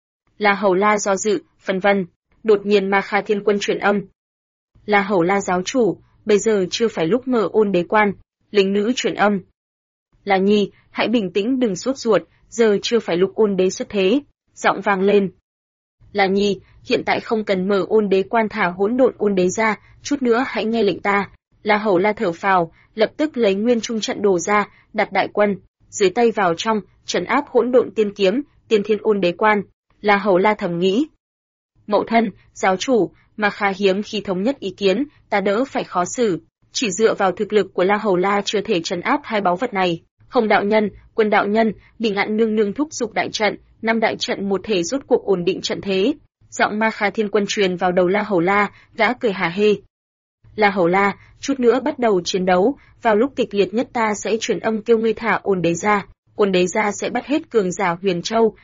La Hầu La do dự, phân vân. Đột nhiên Ma Kha Thiên Quân truyền âm: "La Hầu La giáo chủ, bây giờ chưa phải lúc mở Ôn Đế Quan." Lính nữ truyền âm: "La Nhi, hãy bình tĩnh đừng sốt ruột, giờ chưa phải lúc Ôn Đế xuất thế." Giọng vang lên: "La Nhi, hiện tại không cần mở Ôn Đế Quan, thả Hỗn Độn Ôn Đế ra, chút nữa hãy nghe lệnh ta." La Hầu La thở phào, lập tức lấy nguyên trung trận đồ ra, đặt đại quân dưới tay vào trong, trấn áp Hỗn Độn Tiên kiếm, Tiên Thiên Ôn Đế Quan. La Hầu La thầm nghĩ: "Mậu thân, giáo chủ, mà khá hiếm khi thống nhất ý kiến, ta đỡ phải khó xử." Chỉ dựa vào thực lực của La Hầu La chưa thể trấn áp hai báu vật này. Hồng đạo nhân, Quân đạo nhân, Bỉ Ngạn nương nương thúc giục đại trận, 5 đại trận một thể rốt cuộc ổn định trận thế. Giọng Ma Kha Thiên Quân truyền vào đầu La Hầu La, gã cười hả hê: "La Hầu La, chút nữa bắt đầu chiến đấu, vào lúc kịch liệt nhất ta sẽ truyền âm kêu ngươi thả Ôn Đế ra. Ôn Đế ra sẽ bắt hết cường giả Huyền Châu,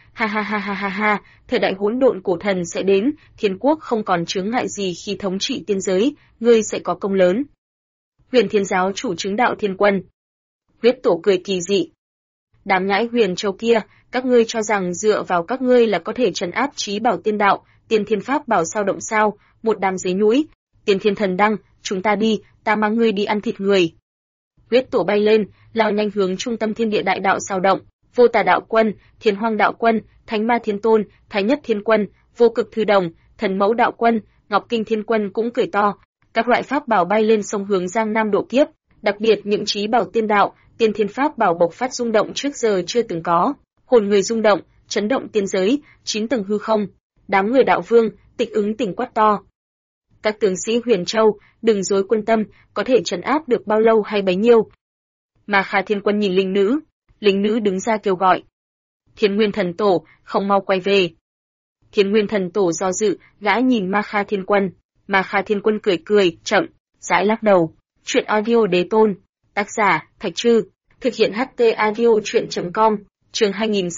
ha, thời đại hỗn độn cổ thần sẽ đến, thiên quốc không còn chướng ngại gì khi thống trị tiên giới, ngươi sẽ có công lớn." Huyền Thiên giáo chủ chứng đạo thiên quân. Huyết Tổ cười kỳ dị: "Đám nhãi Huyền Châu kia, các ngươi cho rằng dựa vào các ngươi là có thể trấn áp chí bảo tiên đạo, Tiên Thiên Pháp bảo sao động sao? Một đám giấy nhũi, Tiên Thiên Thần đăng, chúng ta đi, ta mang ngươi đi ăn thịt người." Huyết Tổ bay lên, lao nhanh hướng trung tâm thiên địa đại đạo sao động. Vô Tà đạo quân, Thiên Hoang đạo quân, Thánh Ma Thiên Tôn, Thái Nhất Thiên Quân, Vô Cực Thư Đồng, Thần Mẫu đạo quân, Ngọc Kinh Thiên Quân cũng cười to, các loại pháp bảo bay lên sông hướng Giang Nam độ kiếp, đặc biệt những chí bảo tiên đạo, tiên thiên pháp bảo bộc phát rung động trước giờ chưa từng có, hồn người rung động, chấn động tiên giới, 9 tầng hư không. Đám người đạo vương, Tịch Ứng tỉnh quát to. Các tướng sĩ Huyền Châu, đừng rối quân tâm, có thể trấn áp được bao lâu hay bấy nhiêu. Ma Kha Thiên Quân nhìn linh nữ đứng ra kêu gọi. Thiên Nguyên Thần Tổ, không mau quay về. Thiên Nguyên Thần Tổ do dự, gã nhìn Ma Kha Thiên Quân. Ma Kha Thiên Quân cười, chậm, rãi lắc đầu. Chuyện audio đế tôn. Tác giả, Thạch Trư. Thực hiện HT audio chuyện.com. Chương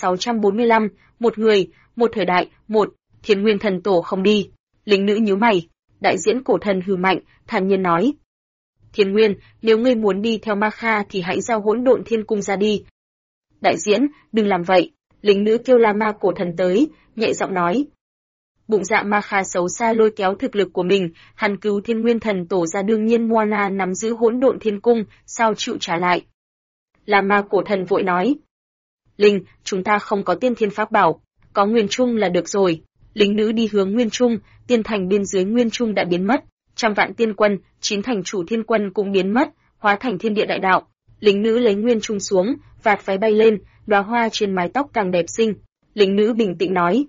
2645, một người, một thời đại, một. Thiên Nguyên Thần Tổ không đi. Lính nữ nhíu mày. Đại diễn cổ thần hừ mạnh, thản nhiên nói. Thiên Nguyên, nếu ngươi muốn đi theo Ma Kha thì hãy giao Hỗn Độn Thiên Cung ra đi. Đại diễn, đừng làm vậy. Lính nữ kêu la ma cổ thần tới, nhẹ giọng nói. Bụng dạ Ma Kha xấu xa lôi kéo thực lực của mình, hắn cứu Thiên Nguyên Thần Tổ ra đương nhiên Moana nắm giữ Hỗn Độn Thiên Cung, sao chịu trả lại. La ma cổ thần vội nói. Linh, chúng ta không có tiên thiên pháp bảo, có Nguyên Trung là được rồi. Lính nữ đi hướng Nguyên Trung, tiên thành bên dưới Nguyên Trung đã biến mất, trăm vạn tiên quân, 9 thành chủ thiên quân cũng biến mất, hóa thành thiên địa đại đạo. Lính nữ lấy Nguyên Trung xuống, vạt váy bay lên, đóa hoa trên mái tóc càng đẹp xinh. Lính nữ bình tĩnh nói.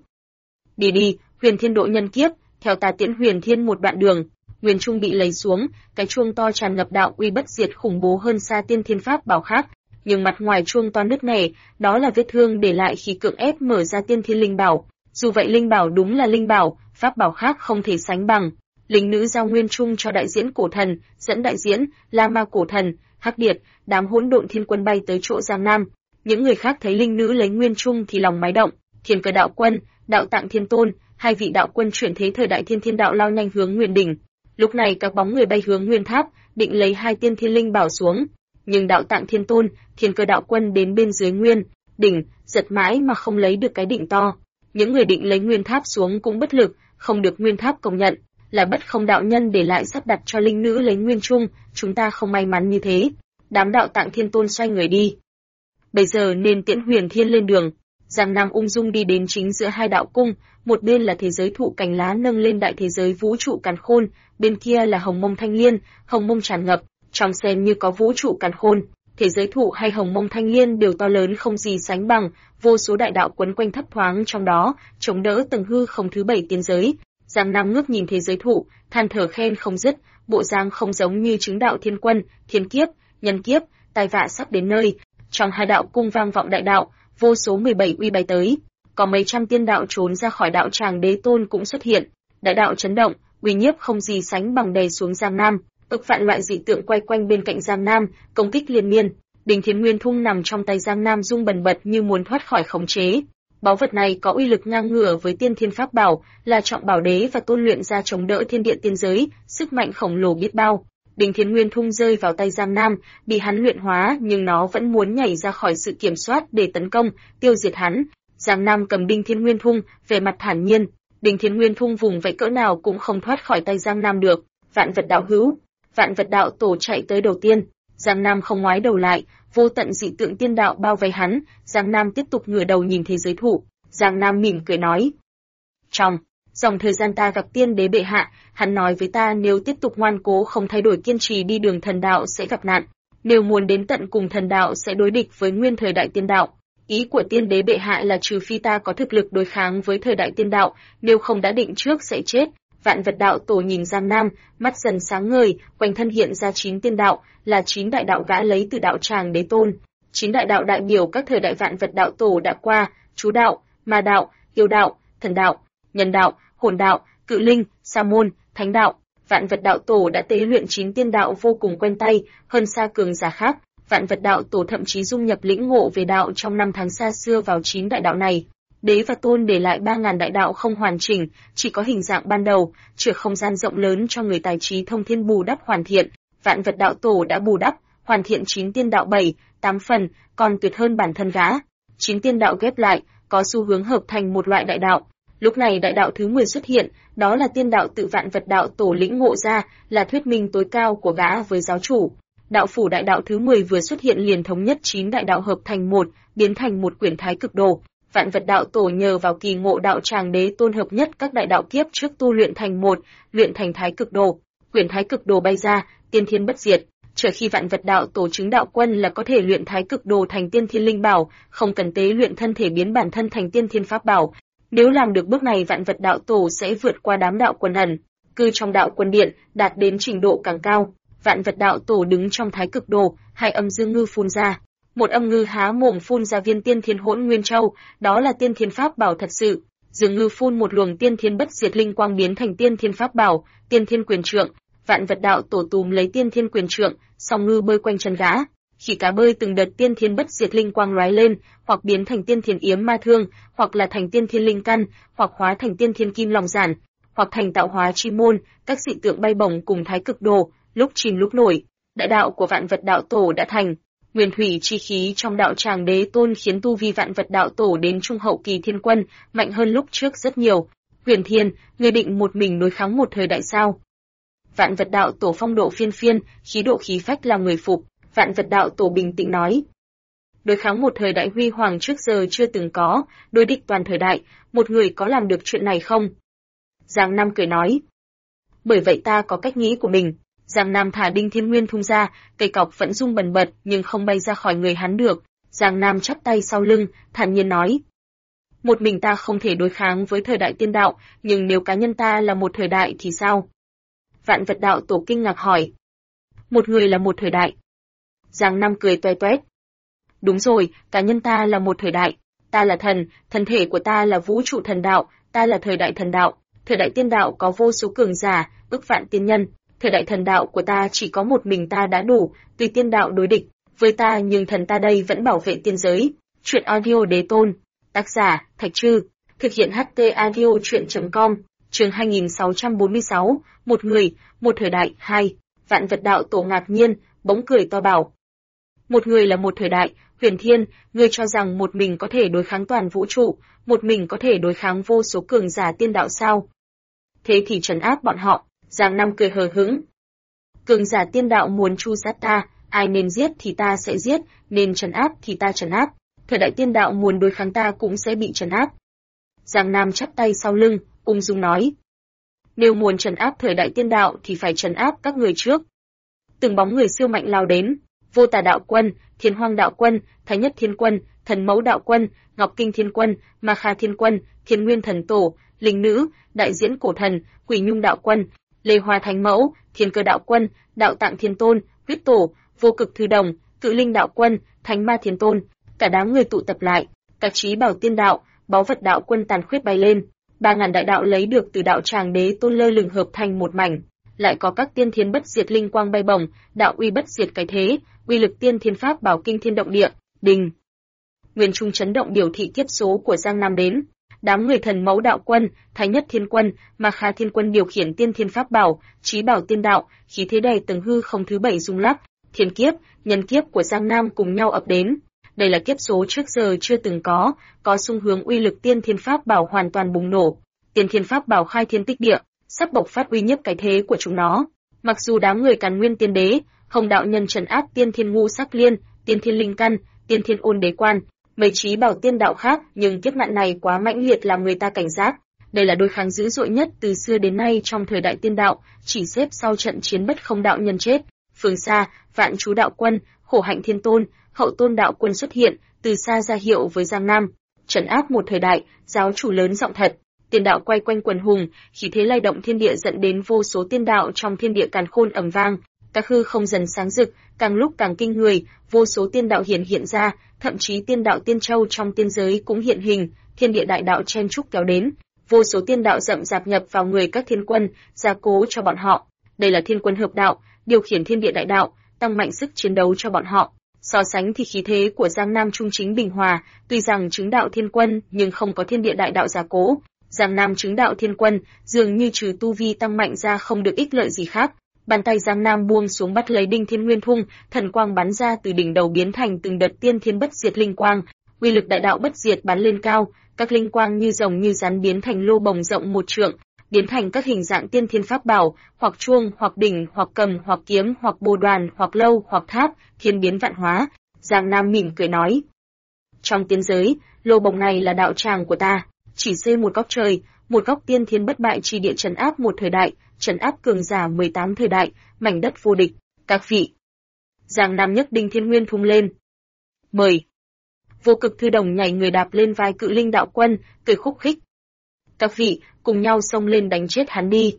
Đi, Huyền Thiên độ nhân kiếp, theo ta tiễn Huyền Thiên một đoạn đường. Nguyên Trung bị lấy xuống, cái chuông to tràn ngập đạo uy bất diệt khủng bố hơn xa tiên thiên pháp bảo khác, nhưng mặt ngoài chuông to nứt nẻ, đó là vết thương để lại khi cưỡng ép mở ra tiên thiên linh bảo. Dù vậy linh bảo đúng là linh bảo, pháp bảo khác không thể sánh bằng. Lính nữ giao Nguyên Trung cho đại diễn cổ thần, dẫn đại diễn, La Ma cổ thần, Hắc Điệt, đám Hỗn Độn Thiên Quân bay tới chỗ Giang Nam. Những người khác thấy linh nữ lấy Nguyên Trung thì lòng mái động. Thiên Cơ đạo quân, Đạo Tạng Thiên Tôn, hai vị đạo quân chuyển thế thời đại Thiên Thiên đạo lao nhanh hướng Nguyên đỉnh. Lúc này các bóng người bay hướng Nguyên Tháp, định lấy hai tiên thiên linh bảo xuống. Nhưng Đạo Tạng Thiên Tôn, Thiên Cơ đạo quân đến bên dưới Nguyên đỉnh, giật mãi mà không lấy được cái đỉnh to. Những người định lấy Nguyên Tháp xuống cũng bất lực, không được Nguyên Tháp công nhận, là Bất Không đạo nhân để lại sắp đặt cho linh nữ lấy Nguyên Trung, chúng ta không may mắn như thế. Đám Đạo Tạng Thiên Tôn xoay người đi. Bây giờ nên tiễn Huyền Thiên lên đường. Giang Nam ung dung đi đến chính giữa hai đạo cung, một bên là thế giới thụ cành lá nâng lên đại thế giới vũ trụ càn khôn, bên kia là hồng mông thanh liên, hồng mông tràn ngập, trong xem như có vũ trụ càn khôn. Thế giới thụ hay hồng mông thanh liên đều to lớn không gì sánh bằng, vô số đại đạo quấn quanh thấp thoáng trong đó, chống đỡ tầng hư không thứ 7 tiên giới. Giang Nam ngước nhìn thế giới thụ, than thở khen không dứt, bộ dáng không giống như chứng đạo thiên quân, thiên kiếp, nhân kiếp, tai vạ sắp đến nơi. Trong hai đạo cung vang vọng đại đạo, vô số 17 uy bay tới, có mấy trăm tiên đạo trốn ra khỏi đạo tràng đế tôn cũng xuất hiện. Đại đạo chấn động, uy nhiếp không gì sánh bằng đè xuống Giang Nam. Ức vạn loại dị tượng quay quanh bên cạnh Giang Nam, công kích liên miên. Đình Thiên Nguyên Thung nằm trong tay Giang Nam rung bần bật như muốn thoát khỏi khống chế. Báu vật này có uy lực ngang ngửa với tiên thiên pháp bảo, là trọng bảo đế và tôn luyện ra chống đỡ thiên địa tiên giới, sức mạnh khổng lồ biết bao. Đình Thiên Nguyên Thung rơi vào tay Giang Nam, bị hắn luyện hóa nhưng nó vẫn muốn nhảy ra khỏi sự kiểm soát để tấn công, tiêu diệt hắn. Giang Nam cầm Đình Thiên Nguyên Thung, về mặt thản nhiên. Đình Thiên Nguyên Thung vùng vẫy cỡ nào cũng không thoát khỏi tay Giang Nam được. Vạn vật đạo hữu, Vạn vật đạo tổ chạy tới đầu tiên. Giang Nam không ngoái đầu lại, vô tận dị tượng tiên đạo bao vây hắn. Giang Nam tiếp tục ngửa đầu nhìn thế giới thụ. Giang Nam mỉm cười nói: trong dòng thời gian ta gặp tiên đế bệ hạ, hắn nói với ta nếu tiếp tục ngoan cố không thay đổi kiên trì đi đường thần đạo sẽ gặp nạn. Nếu muốn đến tận cùng thần đạo sẽ đối địch với nguyên thời đại tiên đạo. Ý của tiên đế bệ hạ là trừ phi ta có thực lực đối kháng với thời đại tiên đạo, nếu không đã định trước sẽ chết. Vạn vật đạo tổ nhìn Giang Nam, mắt dần sáng ngời, quanh thân hiện ra 9 tiên đạo, là 9 đại đạo gã lấy từ đạo tràng đế tôn. 9 đại đạo đại biểu các thời đại vạn vật đạo tổ đã qua, chú đạo, ma đạo, yêu đạo, thần đạo, nhân đạo, hồn đạo, cự linh, sa môn, thánh đạo. Vạn vật đạo tổ đã tế luyện 9 tiên đạo vô cùng quen tay, hơn xa cường giả khác. Vạn vật đạo tổ thậm chí dung nhập lĩnh ngộ về đạo trong năm tháng xa xưa vào 9 đại đạo này. Đế và tôn để lại 3.000 đại đạo không hoàn chỉnh, chỉ có hình dạng ban đầu, chừa không gian rộng lớn cho người tài trí thông thiên bù đắp hoàn thiện. Vạn vật đạo tổ đã bù đắp, hoàn thiện 9 tiên đạo 7, 8 phần, còn tuyệt hơn bản thân gã. 9 tiên đạo ghép lại, có xu hướng hợp thành một loại đại đạo. Lúc này đại đạo thứ 10 xuất hiện, đó là tiên đạo tự vạn vật đạo tổ lĩnh ngộ ra, là thuyết minh tối cao của gã với giáo chủ. Đạo phủ đại đạo thứ 10 vừa xuất hiện liền thống nhất 9 đại đạo hợp thành một, biến thành một quyển thái cực đồ. Vạn Vật Đạo Tổ nhờ vào kỳ ngộ đạo tràng đế tôn hợp nhất các đại đạo kiếp trước tu luyện thành một, luyện thành Thái Cực Đồ. Quyển Thái Cực Đồ bay ra, tiên thiên bất diệt. Chờ khi Vạn Vật Đạo Tổ chứng đạo quân là có thể luyện Thái Cực Đồ thành tiên thiên linh bảo, không cần tế luyện thân thể biến bản thân thành tiên thiên pháp bảo. Nếu làm được bước này, Vạn Vật Đạo Tổ sẽ vượt qua đám đạo quân ẩn cư trong đạo quân điện, đạt đến trình độ càng cao. Vạn Vật Đạo Tổ đứng trong Thái Cực Đồ, hai âm dương ngư phun ra. Một âm ngư há mồm phun ra viên tiên thiên hỗn nguyên châu, đó là tiên thiên pháp bảo thật sự. Dương ngư phun một luồng tiên thiên bất diệt linh quang biến thành tiên thiên pháp bảo, tiên thiên quyền trượng. Vạn Vật Đạo Tổ túm lấy tiên thiên quyền trượng, song ngư bơi quanh chân gã. Khi cá bơi từng đợt tiên thiên bất diệt linh quang lóe lên, hoặc biến thành tiên thiên yếm ma thương, hoặc là thành tiên thiên linh căn, hoặc hóa thành tiên thiên kim long giản, hoặc thành tạo hóa chi môn, các dị tượng bay bổng cùng Thái Cực Đồ, lúc chìm lúc nổi. Đại đạo của Vạn Vật Đạo Tổ đã thành. Nguyên thủy chi khí trong đạo tràng đế tôn khiến tu vi Vạn Vật Đạo Tổ đến trung hậu kỳ thiên quân, mạnh hơn lúc trước rất nhiều. Huyền Thiên, ngươi định một mình đối kháng một thời đại sao? Vạn Vật Đạo Tổ phong độ phiên phiên, khí độ khí phách làm người phục. Vạn Vật Đạo Tổ bình tĩnh nói: đối kháng một thời đại huy hoàng trước giờ chưa từng có, đối địch toàn thời đại, một người có làm được chuyện này không? Giang Nam cười nói: bởi vậy ta có cách nghĩ của mình. Giang Nam thả Đinh Thiên Nguyên thung ra, cây cọc vẫn rung bần bật nhưng không bay ra khỏi người hắn được. Giang Nam chắp tay sau lưng, thản nhiên nói: một mình ta không thể đối kháng với thời đại tiên đạo, nhưng nếu cá nhân ta là một thời đại thì sao? Vạn Vật Đạo Tổ kinh ngạc hỏi: một người là một thời đại? Giang Nam cười toe toét: đúng rồi, cá nhân ta là một thời đại, ta là thần, thân thể của ta là vũ trụ thần đạo, ta là thời đại thần đạo. Thời đại tiên đạo có vô số cường giả, ức vạn tiên nhân. Thời đại thần đạo của ta chỉ có một mình ta đã đủ, tùy tiên đạo đối địch với ta, nhưng thần ta đây vẫn bảo vệ tiên giới. Truyện audio đế tôn. Tác giả Thạch Trư. Thực hiện HT audio truyện.com. Chương 2646. Một người, một thời đại. 2. Vạn Vật Đạo Tổ ngạc nhiên, bỗng cười to bảo: một người là một thời đại. Huyền Thiên, ngươi cho rằng một mình có thể đối kháng toàn vũ trụ, một mình có thể đối kháng vô số cường giả tiên đạo sao? Thế thì trấn áp bọn họ. Giang Nam cười hờ hững: cường giả tiên đạo muốn tru sát ta, ai nên giết thì ta sẽ giết, nên trấn áp thì ta trấn áp. Thời đại tiên đạo muốn đối kháng ta cũng sẽ bị trấn áp. Giang Nam chắp tay sau lưng, ung dung nói: nếu muốn trấn áp thời đại tiên đạo thì phải trấn áp các người trước. Từng bóng người siêu mạnh lao đến: Vô Tà Đạo Quân, Thiên Hoang Đạo Quân, Thái Nhất Thiên Quân, Thần Mẫu Đạo Quân, Ngọc Kinh Thiên Quân, Ma Kha Thiên Quân, Thiên Nguyên Thần Tổ, Linh Nữ, Đại Diễn Cổ Thần, Quỷ Nhung Đạo Quân, Lê Hoa Thánh Mẫu, Thiên Cơ Đạo Quân, Đạo Tạng Thiên Tôn, Huyết Tổ, Vô Cực Thư Đồng, Cự Linh Đạo Quân, Thánh Ma Thiên Tôn. Cả đám người tụ tập lại, các trí bảo tiên đạo, báu vật đạo quân tàn khuyết bay lên. 3000 đại đạo lấy được từ đạo tràng đế tôn lơ lửng hợp thành một mảnh. Lại có các tiên thiên bất diệt linh quang bay bổng, đạo uy bất diệt cái thế, uy lực tiên thiên pháp bảo kinh thiên động địa. Đình. Nguyên trung chấn động biểu thị kiếp số của Giang Nam đến. Đám người Thần Mẫu Đạo Quân, Thái Nhất Thiên Quân, Ma Kha Thiên Quân điều khiển tiên thiên pháp bảo, trí bảo tiên đạo, khí thế đầy tầng hư không thứ 7 rung lắc. Thiên kiếp, nhân kiếp của Giang Nam cùng nhau ập đến. Đây là kiếp số trước giờ chưa từng có xung hướng uy lực tiên thiên pháp bảo hoàn toàn bùng nổ. Tiên thiên pháp bảo khai thiên tích địa, sắp bộc phát uy nhiếp cái thế của chúng nó. Mặc dù đám người Càn Nguyên Tiên Đế, Hồng Đạo Nhân trấn áp tiên thiên ngũ sắc liên, tiên thiên linh căn, tiên thiên ôn đế quan, mấy trí bảo tiên đạo khác, nhưng kiếp nạn này quá mãnh liệt làm người ta cảnh giác. Đây là đối kháng dữ dội nhất từ xưa đến nay trong thời đại tiên đạo, chỉ xếp sau trận chiến Bất Không Đạo Nhân chết. Phương xa, Vạn Chú Đạo Quân, Khổ Hạnh Thiên Tôn, Hậu Tôn Đạo Quân xuất hiện, từ xa ra hiệu với Giang Nam, trấn áp một thời đại. Giáo chủ lớn giọng thật. Tiên đạo quay quanh quần hùng, khí thế lay động thiên địa dẫn đến vô số tiên đạo trong thiên địa càn khôn ầm vang, các hư không dần sáng rực, càng lúc càng kinh người, vô số tiên đạo hiện ra, thậm chí tiên đạo tiên châu trong tiên giới cũng hiện hình, thiên địa đại đạo chen chúc kéo đến, vô số tiên đạo rậm rạp nhập vào người các thiên quân, gia cố cho bọn họ. Đây là thiên quân hợp đạo, điều khiển thiên địa đại đạo, tăng mạnh sức chiến đấu cho bọn họ. So sánh thì khí thế của Giang Nam trung chính bình hòa, tuy rằng chứng đạo thiên quân nhưng không có thiên địa đại đạo gia cố. Giang Nam chứng đạo thiên quân, dường như trừ tu vi tăng mạnh ra không được ích lợi gì khác. Bàn tay Giang Nam buông xuống bắt lấy Đinh Thiên Nguyên thung, thần quang bắn ra từ đỉnh đầu biến thành từng đợt tiên thiên bất diệt linh quang, uy lực đại đạo bất diệt bắn lên cao, các linh quang như rồng như rắn biến thành lô bồng rộng 1 trượng, biến thành các hình dạng tiên thiên pháp bảo, hoặc chuông, hoặc đỉnh, hoặc cầm, hoặc kiếm, hoặc bồ đoàn, hoặc lâu, hoặc tháp, thiên biến vạn hóa. Giang Nam mỉm cười nói: Trong tiên giới, lô bồng này là đạo tràng của ta, chỉ xây một góc trời, một góc tiên thiên bất bại chi địa trấn áp một thời đại, trấn áp cường giả 18 thời đại, mảnh đất vô địch. Các vị. Giang Nam nhấc đinh thiên nguyên thung lên. Mời. Vô Cực Thư Đồng nhảy người đạp lên vai Cự Linh đạo quân, cười khúc khích. Các vị, cùng nhau xông lên đánh chết hắn đi.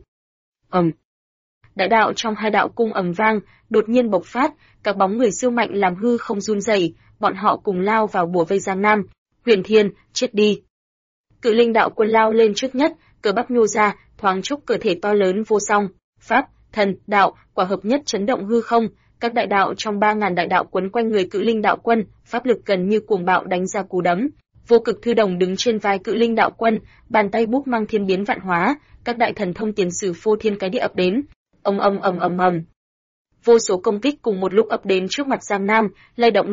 Đại đạo trong hai đạo cung ầm vang, đột nhiên bộc phát, các bóng người siêu mạnh làm hư không run rẩy, bọn họ cùng lao vào bùa vây Giang Nam. Huyền Thiên, chết đi. Cự Linh đạo quân lao lên trước nhất, cơ bắp nhô ra, thoáng chốc cơ thể to lớn vô song, pháp, thần, đạo, quả hợp nhất chấn động hư không, các đại đạo trong 3000 đại đạo quấn quanh người Cự Linh đạo quân, pháp lực gần như cuồng bạo đánh ra cú đấm. Vô Cực Thư Đồng đứng trên vai Cự Linh đạo quân, bàn tay bút mang thiên biến vạn hóa, các đại thần thông tiền sử phô thiên cái địa ập đến. Ầm. Vô số công kích cùng một lúc ập đến trước mặt Giang Nam, lay động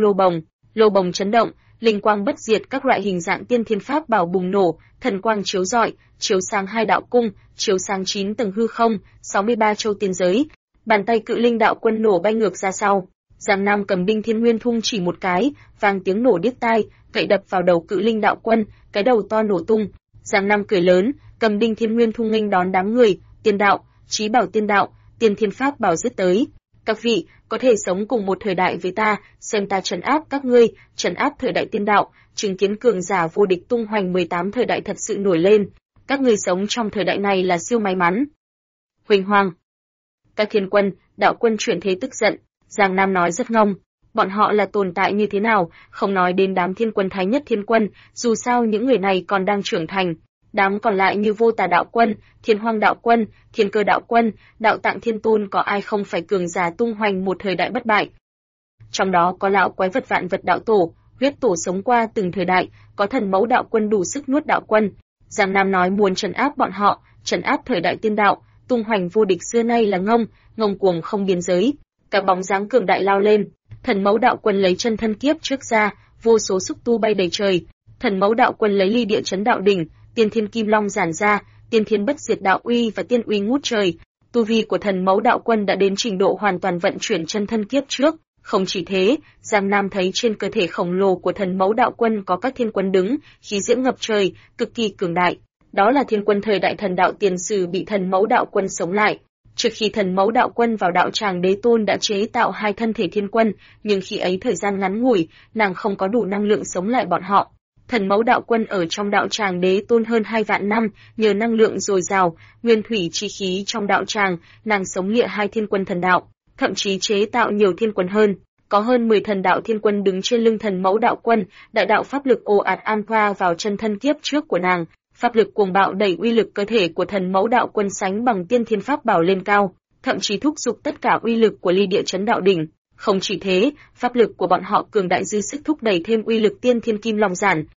lô bồng chấn động, linh quang bất diệt, các loại hình dạng tiên thiên pháp bảo bùng nổ, thần quang chiếu rọi, chiếu sang hai đạo cung, chiếu sang 9 tầng hư không, 63 châu tiên giới. Bàn tay Cự Linh đạo quân nổ bay ngược ra sau. Giang Nam cầm đinh thiên nguyên thung chỉ một cái, vang tiếng nổ điếc tai, cậy đập vào đầu Cự Linh đạo quân, cái đầu to nổ tung. Giang Nam cười lớn, cầm đinh thiên nguyên thung nghênh đón đám người, tiên đạo, chí bảo tiên đạo, tiên thiên pháp bảo giết tới. Các vị, có thể sống cùng một thời đại với ta, xem ta trấn áp các ngươi, trấn áp thời đại tiên đạo, chứng kiến cường giả vô địch tung hoành 18 thời đại thật sự nổi lên. Các ngươi sống trong thời đại này là siêu may mắn. Huỳnh Hoàng. Các thiên quân, đạo quân chuyển thế tức giận, Giang Nam nói rất ngông. Bọn họ là tồn tại như thế nào, không nói đến đám thiên quân thái nhất thiên quân, dù sao những người này còn đang trưởng thành. Đám còn lại như Vô Tà đạo quân, Thiên Hoang đạo quân, Thiên Cơ đạo quân, Đạo Tạng thiên tôn, có ai không phải cường giả tung hoành một thời đại bất bại. Trong đó có lão quái vật vạn vật đạo tổ, huyết tổ sống qua từng thời đại, có thần mẫu đạo quân đủ sức nuốt đạo quân. Giang Nam nói muốn trấn áp bọn họ, trấn áp thời đại tiên đạo, tung hoành vô địch xưa nay là ngông cuồng không biên giới. Các bóng dáng cường đại lao lên, thần mẫu đạo quân lấy chân thân kiếp trước ra, vô số xúc tu bay đầy trời. Thần mẫu đạo quân lấy ly địa chấn đạo đỉnh, tiên thiên kim long giản ra, tiên thiên bất diệt đạo uy và tiên uy ngút trời. Tu vi của thần mẫu đạo quân đã đến trình độ hoàn toàn vận chuyển chân thân kiếp trước. Không chỉ thế, Giang Nam thấy trên cơ thể khổng lồ của thần mẫu đạo quân có các thiên quân đứng, khí diễm ngập trời, cực kỳ cường đại. Đó là thiên quân thời đại thần đạo tiền sử bị thần mẫu đạo quân sống lại. Trước khi thần mẫu đạo quân vào đạo tràng đế tôn đã chế tạo 2 thân thể thiên quân, nhưng khi ấy thời gian ngắn ngủi, nàng không có đủ năng lượng sống lại bọn họ. Thần mẫu đạo quân ở trong đạo tràng đế tôn hơn 2 vạn năm, nhờ năng lượng dồi dào, nguyên thủy chi khí trong đạo tràng, nàng sống lịa 2 thiên quân thần đạo, thậm chí chế tạo nhiều thiên quân hơn. Có hơn 10 thần đạo thiên quân đứng trên lưng thần mẫu đạo quân, đại đạo pháp lực ồ ạt an thoa vào chân thân kiếp trước của nàng, pháp lực cuồng bạo đẩy uy lực cơ thể của thần mẫu đạo quân sánh bằng tiên thiên pháp bảo lên cao, thậm chí thúc giục tất cả uy lực của ly địa chấn đạo đỉnh. Không chỉ thế, pháp lực của bọn họ cường đại dư sức thúc đẩy thêm uy lực tiên thiên kim long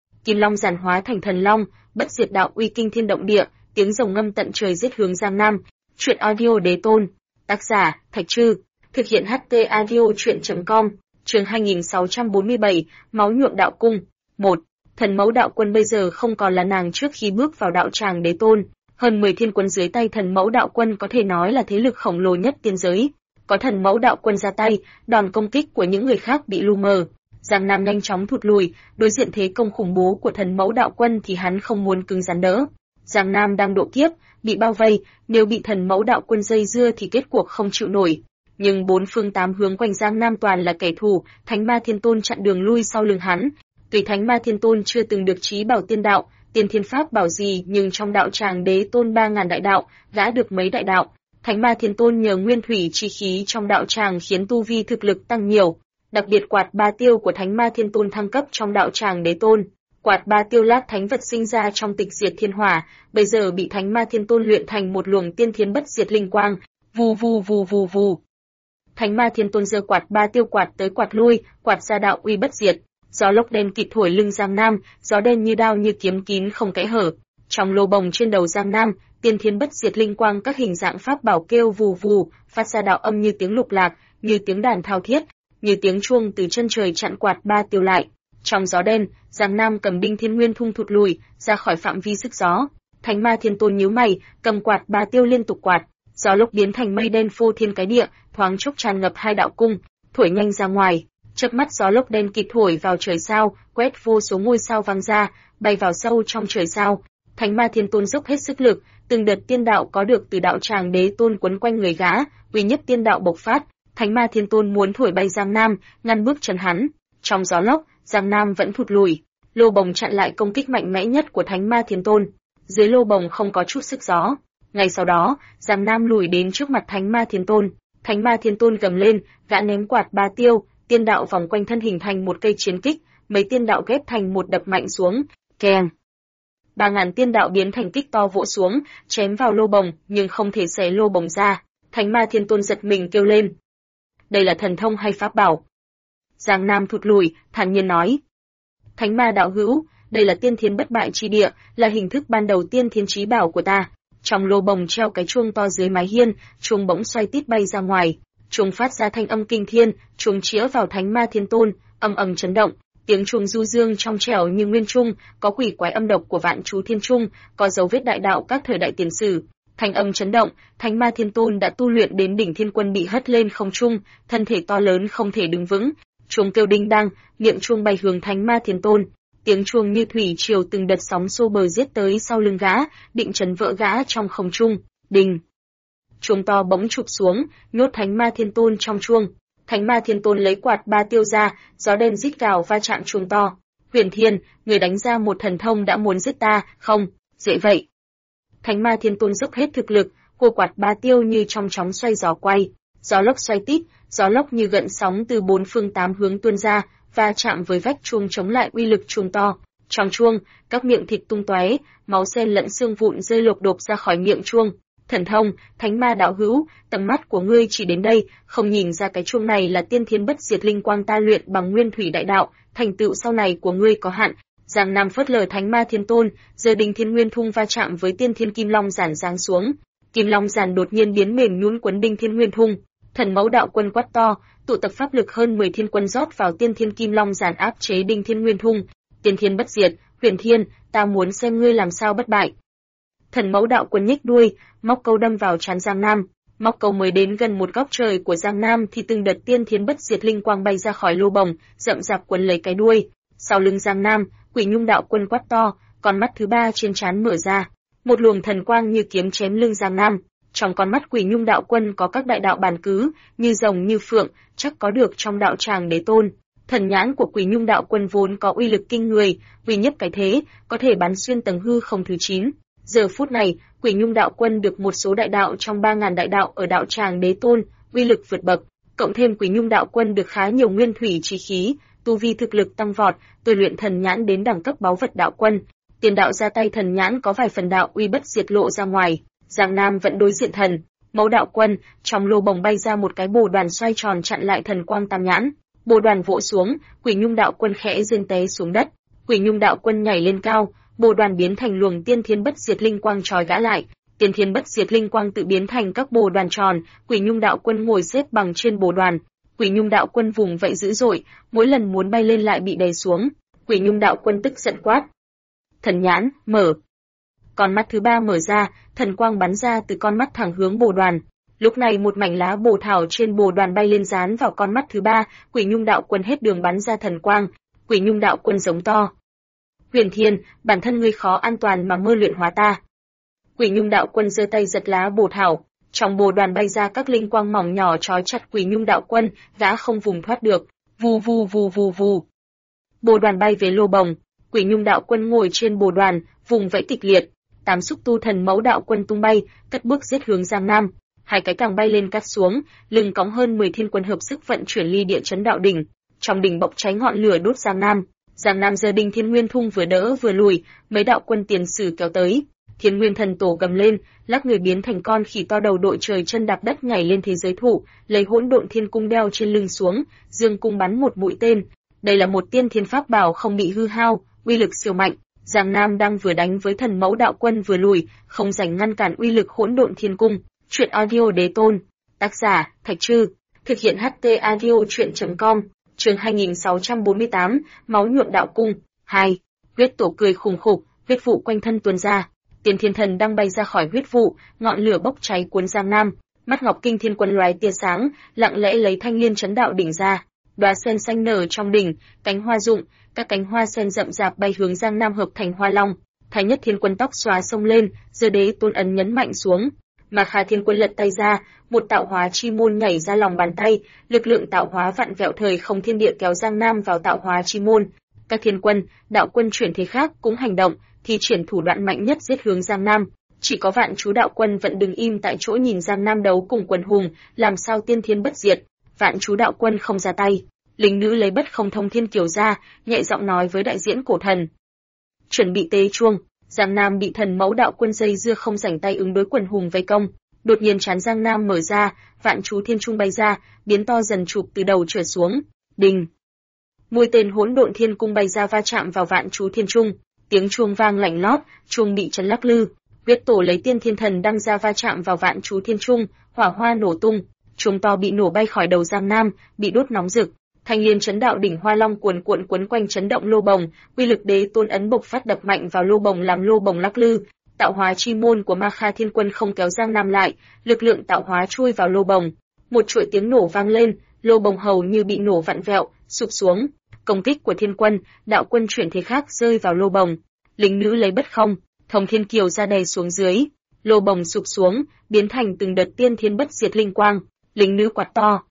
giản hóa thành thần long, bất diệt đạo uy kinh thiên động địa, tiếng rồng ngâm tận trời giết hướng Giang Nam. Truyện audio đế tôn, tác giả Thạch Trư, thực hiện HT audio truyện.com, chương 2647, máu nhuộm đạo cung. 1. Thần mẫu đạo quân bây giờ không còn là nàng trước khi bước vào đạo tràng đế tôn, hơn 10 thiên quân dưới tay thần mẫu đạo quân có thể nói là thế lực khổng lồ nhất tiên giới. Có thần mẫu đạo quân ra tay, đòn công kích của những người khác bị lu mờ. Giang Nam nhanh chóng thụt lùi, đối diện thế công khủng bố của thần mẫu đạo quân thì hắn không muốn cứng rắn đỡ. Giang Nam đang độ kiếp, bị bao vây, nếu bị thần mẫu đạo quân dây dưa thì kết cuộc không chịu nổi. Nhưng 4 phương 8 hướng quanh Giang Nam toàn là kẻ thù, Thánh Ma Thiên Tôn chặn đường lui sau lưng hắn. Tuy Thánh Ma Thiên Tôn chưa từng được chí bảo tiên đạo, tiên thiên pháp bảo gì, nhưng trong đạo tràng đế tôn 3000 đại đạo, đã được mấy đại đạo. Thánh Ma Thiên Tôn nhờ nguyên thủy chi khí trong đạo tràng khiến tu vi thực lực tăng nhiều. Đặc biệt quạt ba tiêu của Thánh Ma Thiên Tôn thăng cấp trong đạo tràng đế tôn. Quạt ba tiêu lát thánh vật sinh ra trong tịch diệt thiên hỏa, bây giờ bị Thánh Ma Thiên Tôn luyện thành một luồng tiên thiên bất diệt linh quang. Vù vù vù vù vù. Thánh Ma Thiên Tôn giơ quạt ba tiêu quạt tới quạt lui, quạt ra đạo uy bất diệt. Gió lốc đen kịt thổi lưng Giang Nam, gió đen như đao như kiếm kín không kẽ hở. Trong lô bồng trên đầu Giang Nam, tiên thiên bất diệt linh quang các hình dạng pháp bảo kêu vù vù, phát ra đạo âm như tiếng lục lạc, như tiếng đàn thao thiết, như tiếng chuông từ chân trời chặn quạt ba tiêu lại. Trong gió đen, Giang Nam cầm đinh thiên nguyên thung thụt lùi ra khỏi phạm vi sức gió. Thánh Ma Thiên Tôn nhíu mày, cầm quạt ba tiêu liên tục quạt. Gió lốc biến thành mây đen phô thiên cái địa, thoáng chốc tràn ngập 2 đạo cung, thổi nhanh ra ngoài. Chớp mắt gió lốc đen kịt thổi vào trời sao, quét vô số ngôi sao văng ra, bay vào sâu trong trời sao. Thánh Ma Thiên Tôn dốc hết sức lực, từng đợt tiên đạo có được từ đạo tràng đế tôn quấn quanh người gã, uy nhất tiên đạo bộc phát. Thánh Ma Thiên Tôn muốn thổi bay Giang Nam, ngăn bước chân hắn. Trong gió lốc, Giang Nam vẫn thụt lùi. Lô bồng chặn lại công kích mạnh mẽ nhất của Thánh Ma Thiên Tôn. Dưới lô bồng không có chút sức gió. Ngay sau đó, Giang Nam lùi đến trước mặt Thánh Ma Thiên Tôn. Thánh Ma Thiên Tôn gầm lên, gã ném quạt ba tiêu, tiên đạo vòng quanh thân hình thành một cây chiến kích, mấy tiên đạo ghép thành một đập mạnh xuống, keng. 3.000 tiên đạo biến thành kích to vỗ xuống, chém vào lô bồng, nhưng không thể xé lô bồng ra. Thánh Ma Thiên Tôn giật mình kêu lên. Đây là thần thông hay pháp bảo? Giang Nam thụt lùi, thản nhiên nói. Thánh Ma đạo hữu, đây là tiên thiên bất bại chi địa, là hình thức ban đầu tiên thiên chí bảo của ta. Trong lô bồng treo cái chuông to dưới mái hiên, chuông bỗng xoay tít bay ra ngoài. Chuông phát ra thanh âm kinh thiên, chuông chĩa vào Thánh Ma Thiên Tôn, âm ầm chấn động. Tiếng chuông du dương trong trẻo như nguyên trung, có quỷ quái âm độc của vạn chú thiên trung, có dấu vết đại đạo các thời đại tiền sử. Thanh âm chấn động, Thánh Ma Thiên Tôn đã tu luyện đến đỉnh thiên quân bị hất lên không trung, thân thể to lớn không thể đứng vững. Chuông kêu đinh đang, miệng chuông bay hướng Thánh Ma Thiên Tôn. Tiếng chuông như thủy triều từng đợt sóng xô bờ giết tới sau lưng gã, định chấn vỡ gã trong không trung. Đình. Chuông to bỗng chụp xuống, nhốt Thánh Ma Thiên Tôn trong chuông. Thánh Ma Thiên Tôn lấy quạt ba tiêu ra, gió đêm rít gào va chạm chuông to. Huyền Thiên, người đánh ra một thần thông đã muốn giết ta, không? Dễ vậy. Thánh Ma Thiên Tôn dốc hết thực lực, cua quạt ba tiêu như trong chóng xoay gió quay. Gió lốc xoay tít, gió lốc như gợn sóng từ bốn phương tám hướng tuôn ra, va chạm với vách chuông chống lại uy lực chuông to. Trong chuông, các miệng thịt tung tóe, máu xen lẫn xương vụn rơi lộp đột ra khỏi miệng chuông. Thần thông, Thánh Ma đạo hữu, tầm mắt của ngươi chỉ đến đây, không nhìn ra cái chuông này là tiên thiên bất diệt linh quang ta luyện bằng nguyên thủy đại đạo, thành tựu sau này của ngươi có hạn. Giang Nam phớt lờ Thánh Ma Thiên Tôn, giờ Đỉnh Thiên Nguyên Thung va chạm với tiên thiên kim long giản giáng xuống. Kim long giản đột nhiên biến mềm nhũn quấn Đỉnh Thiên Nguyên Thung. Thần Mẫu đạo quân quát to, tụ tập pháp lực hơn 10 thiên quân rót vào tiên thiên kim long giản áp chế Đỉnh Thiên Nguyên Thung. Tiên thiên bất diệt, Huyền Thiên, ta muốn xem ngươi làm sao bất bại. Thần Mẫu đạo quân nhếch đuôi, móc câu đâm vào trán Giang Nam. Móc câu mới đến gần một góc trời của Giang Nam thì từng đợt tiên thiên bất diệt linh quang bay ra khỏi lô bồng, rậm rạp quấn lấy cái đuôi. Sau lưng Giang Nam, Quỷ Nhung đạo quân quát to, con mắt thứ ba trên trán mở ra, một luồng thần quang như kiếm chém lưng Giang Nam. Trong con mắt Quỷ Nhung đạo quân có các đại đạo bản cứ, như rồng như phượng, chắc có được trong đạo tràng đế tôn. Thần nhãn của Quỷ Nhung đạo quân vốn có uy lực kinh người, uy nhất cái thế, có thể bắn xuyên tầng hư không thứ 9. Giờ phút này, Quỷ Nhung đạo quân được một số đại đạo trong 3.000 đại đạo ở đạo tràng đế tôn, uy lực vượt bậc, cộng thêm Quỷ Nhung đạo quân được khá nhiều nguyên thủy chi khí, tu vi thực lực tăng vọt, tôi luyện thần nhãn đến đẳng cấp báu vật đạo quân. Tiền đạo ra tay thần nhãn có vài phần đạo uy bất diệt lộ ra ngoài. Giang Nam vẫn đối diện thần Mẫu đạo quân, trong lô bồng bay ra một cái bồ đoàn xoay tròn chặn lại thần quang tam nhãn. Bồ đoàn vỗ xuống, Quỷ Nhung đạo quân khẽ rên té xuống đất. Quỷ Nhung đạo quân nhảy lên cao, bồ đoàn biến thành luồng tiên thiên bất diệt linh quang trói gã lại. Tiên thiên bất diệt linh quang tự biến thành các bồ đoàn tròn, Quỷ Nhung đạo quân ngồi xếp bằng trên bồ đoàn. Quỷ Nhung đạo quân vùng vẫy dữ dội, mỗi lần muốn bay lên lại bị đè xuống. Quỷ Nhung đạo quân tức giận quát: "Thần nhãn, mở!" Con mắt thứ ba mở ra, thần quang bắn ra từ con mắt thẳng hướng bồ đoàn. Lúc này một mảnh lá bồ thảo trên bồ đoàn bay lên dán vào con mắt thứ ba, Quỷ Nhung đạo quân hết đường bắn ra thần quang. Quỷ Nhung đạo quân giống to: "Huyền Thiên, bản thân ngươi khó an toàn mà mơ luyện hóa ta." Quỷ Nhung đạo quân giơ tay giật lá bồ thảo, trong bồ đoàn bay ra các linh quang mỏng nhỏ trói chặt Quỷ Nhung đạo quân, gã không vùng thoát được. Vù vù vù vù vù. Bồ đoàn bay về lô bồng, Quỷ Nhung đạo quân ngồi trên bồ đoàn, vùng vẫy kịch liệt. 8 xúc tu thần Mẫu đạo quân tung bay, cất bước giết hướng Giang Nam. 2 cái càng bay lên cắt xuống, lưng cõng hơn 10 thiên quân hợp sức vận chuyển ly địa chấn đạo đỉnh. Trong đỉnh bốc cháy ngọn lửa đốt Giang Nam. Giang Nam giờ Đỉnh Thiên Nguyên Thung vừa đỡ vừa lùi, mấy đạo quân tiền sử kéo tới. Thiên Nguyên thần tổ gầm lên, lắc người biến thành con khỉ to đầu đội trời chân đạp đất nhảy lên thế giới thủ, lấy Hỗn Độn Thiên cung đeo trên lưng xuống, dương cung bắn một mũi tên. Đây là một tiên thiên pháp bảo không bị hư hao, uy lực siêu mạnh. Giang Nam đang vừa đánh với thần Mẫu đạo quân vừa lùi, không rảnh ngăn cản uy lực Hỗn Độn Thiên cung. Truyện audio đế tôn. Tác giả: Thạch Trư. Thực hiện HT audio truyện.com. Chương 2648, máu nhuộm đạo cung. 2. Huyết tổ cười khủng khục, huyết vụ quanh thân tuôn ra. Tiên Thiên Thần đang bay ra khỏi huyết vụ, ngọn lửa bốc cháy cuốn Giang Nam. Mắt Ngọc Kinh Thiên Quân lóe tia sáng, lặng lẽ lấy thanh liên chấn đạo đỉnh ra. Đóa sen xanh nở trong đỉnh, cánh hoa rụng, các cánh hoa sen rậm rạp bay hướng Giang Nam hợp thành hoa long. Thái Nhất Thiên Quân tóc xóa xông lên, giơ đế tôn ấn nhấn mạnh xuống. Mà Kha Thiên Quân lật tay ra, một tạo hóa chi môn nhảy ra lòng bàn tay, lực lượng tạo hóa vặn vẹo thời không thiên địa kéo Giang Nam vào tạo hóa chi môn. Các thiên quân, đạo quân chuyển thế khác cũng hành động, thi triển thủ đoạn mạnh nhất giết hướng Giang Nam. Chỉ có Vạn Chú đạo quân vẫn đứng im tại chỗ nhìn Giang Nam đấu cùng quần hùng, làm sao tiên thiên bất diệt. Vạn Chú đạo quân không ra tay. Lính nữ lấy bất không thông thiên kiều ra, nhẹ giọng nói với đại diễn cổ thần. Chuẩn bị tế chuông. Giang Nam bị thần mẫu đạo quân dây dưa không rảnh tay ứng đối quần hùng vây công. Đột nhiên trán Giang Nam mở ra, Vạn Chú thiên trung bay ra, biến to dần chụp từ đầu trở xuống. Đình. Mũi tên hỗn độn thiên cung bay ra va chạm vào Vạn Chú thiên trung, tiếng chuông vang lạnh lót, chuông bị chấn lắc lư. Huyết tổ lấy tiên thiên thần đăng ra va chạm vào Vạn Chú thiên trung, hỏa hoa nổ tung, chuông to bị nổ bay khỏi đầu Giang Nam, bị đốt nóng rực. Thanh liên chấn đạo đỉnh hoa long cuồn cuộn quấn quanh chấn động lô bồng, uy lực đế tôn ấn bộc phát đập mạnh vào lô bồng làm lô bồng lắc lư. Tạo hóa chi môn của Ma Kha Thiên Quân không kéo Giang Nam lại, lực lượng tạo hóa chui vào lô bồng. Một chuỗi tiếng nổ vang lên, lô bồng hầu như bị nổ vặn vẹo, sụp xuống. Công kích của Thiên Quân, đạo quân chuyển thế khác rơi vào lô bồng. Lính nữ lấy bất không, thông thiên kiều ra đầy xuống dưới. Lô bồng sụp xuống, biến thành từng đợt tiên thiên bất diệt linh quang. Lính nữ quát to.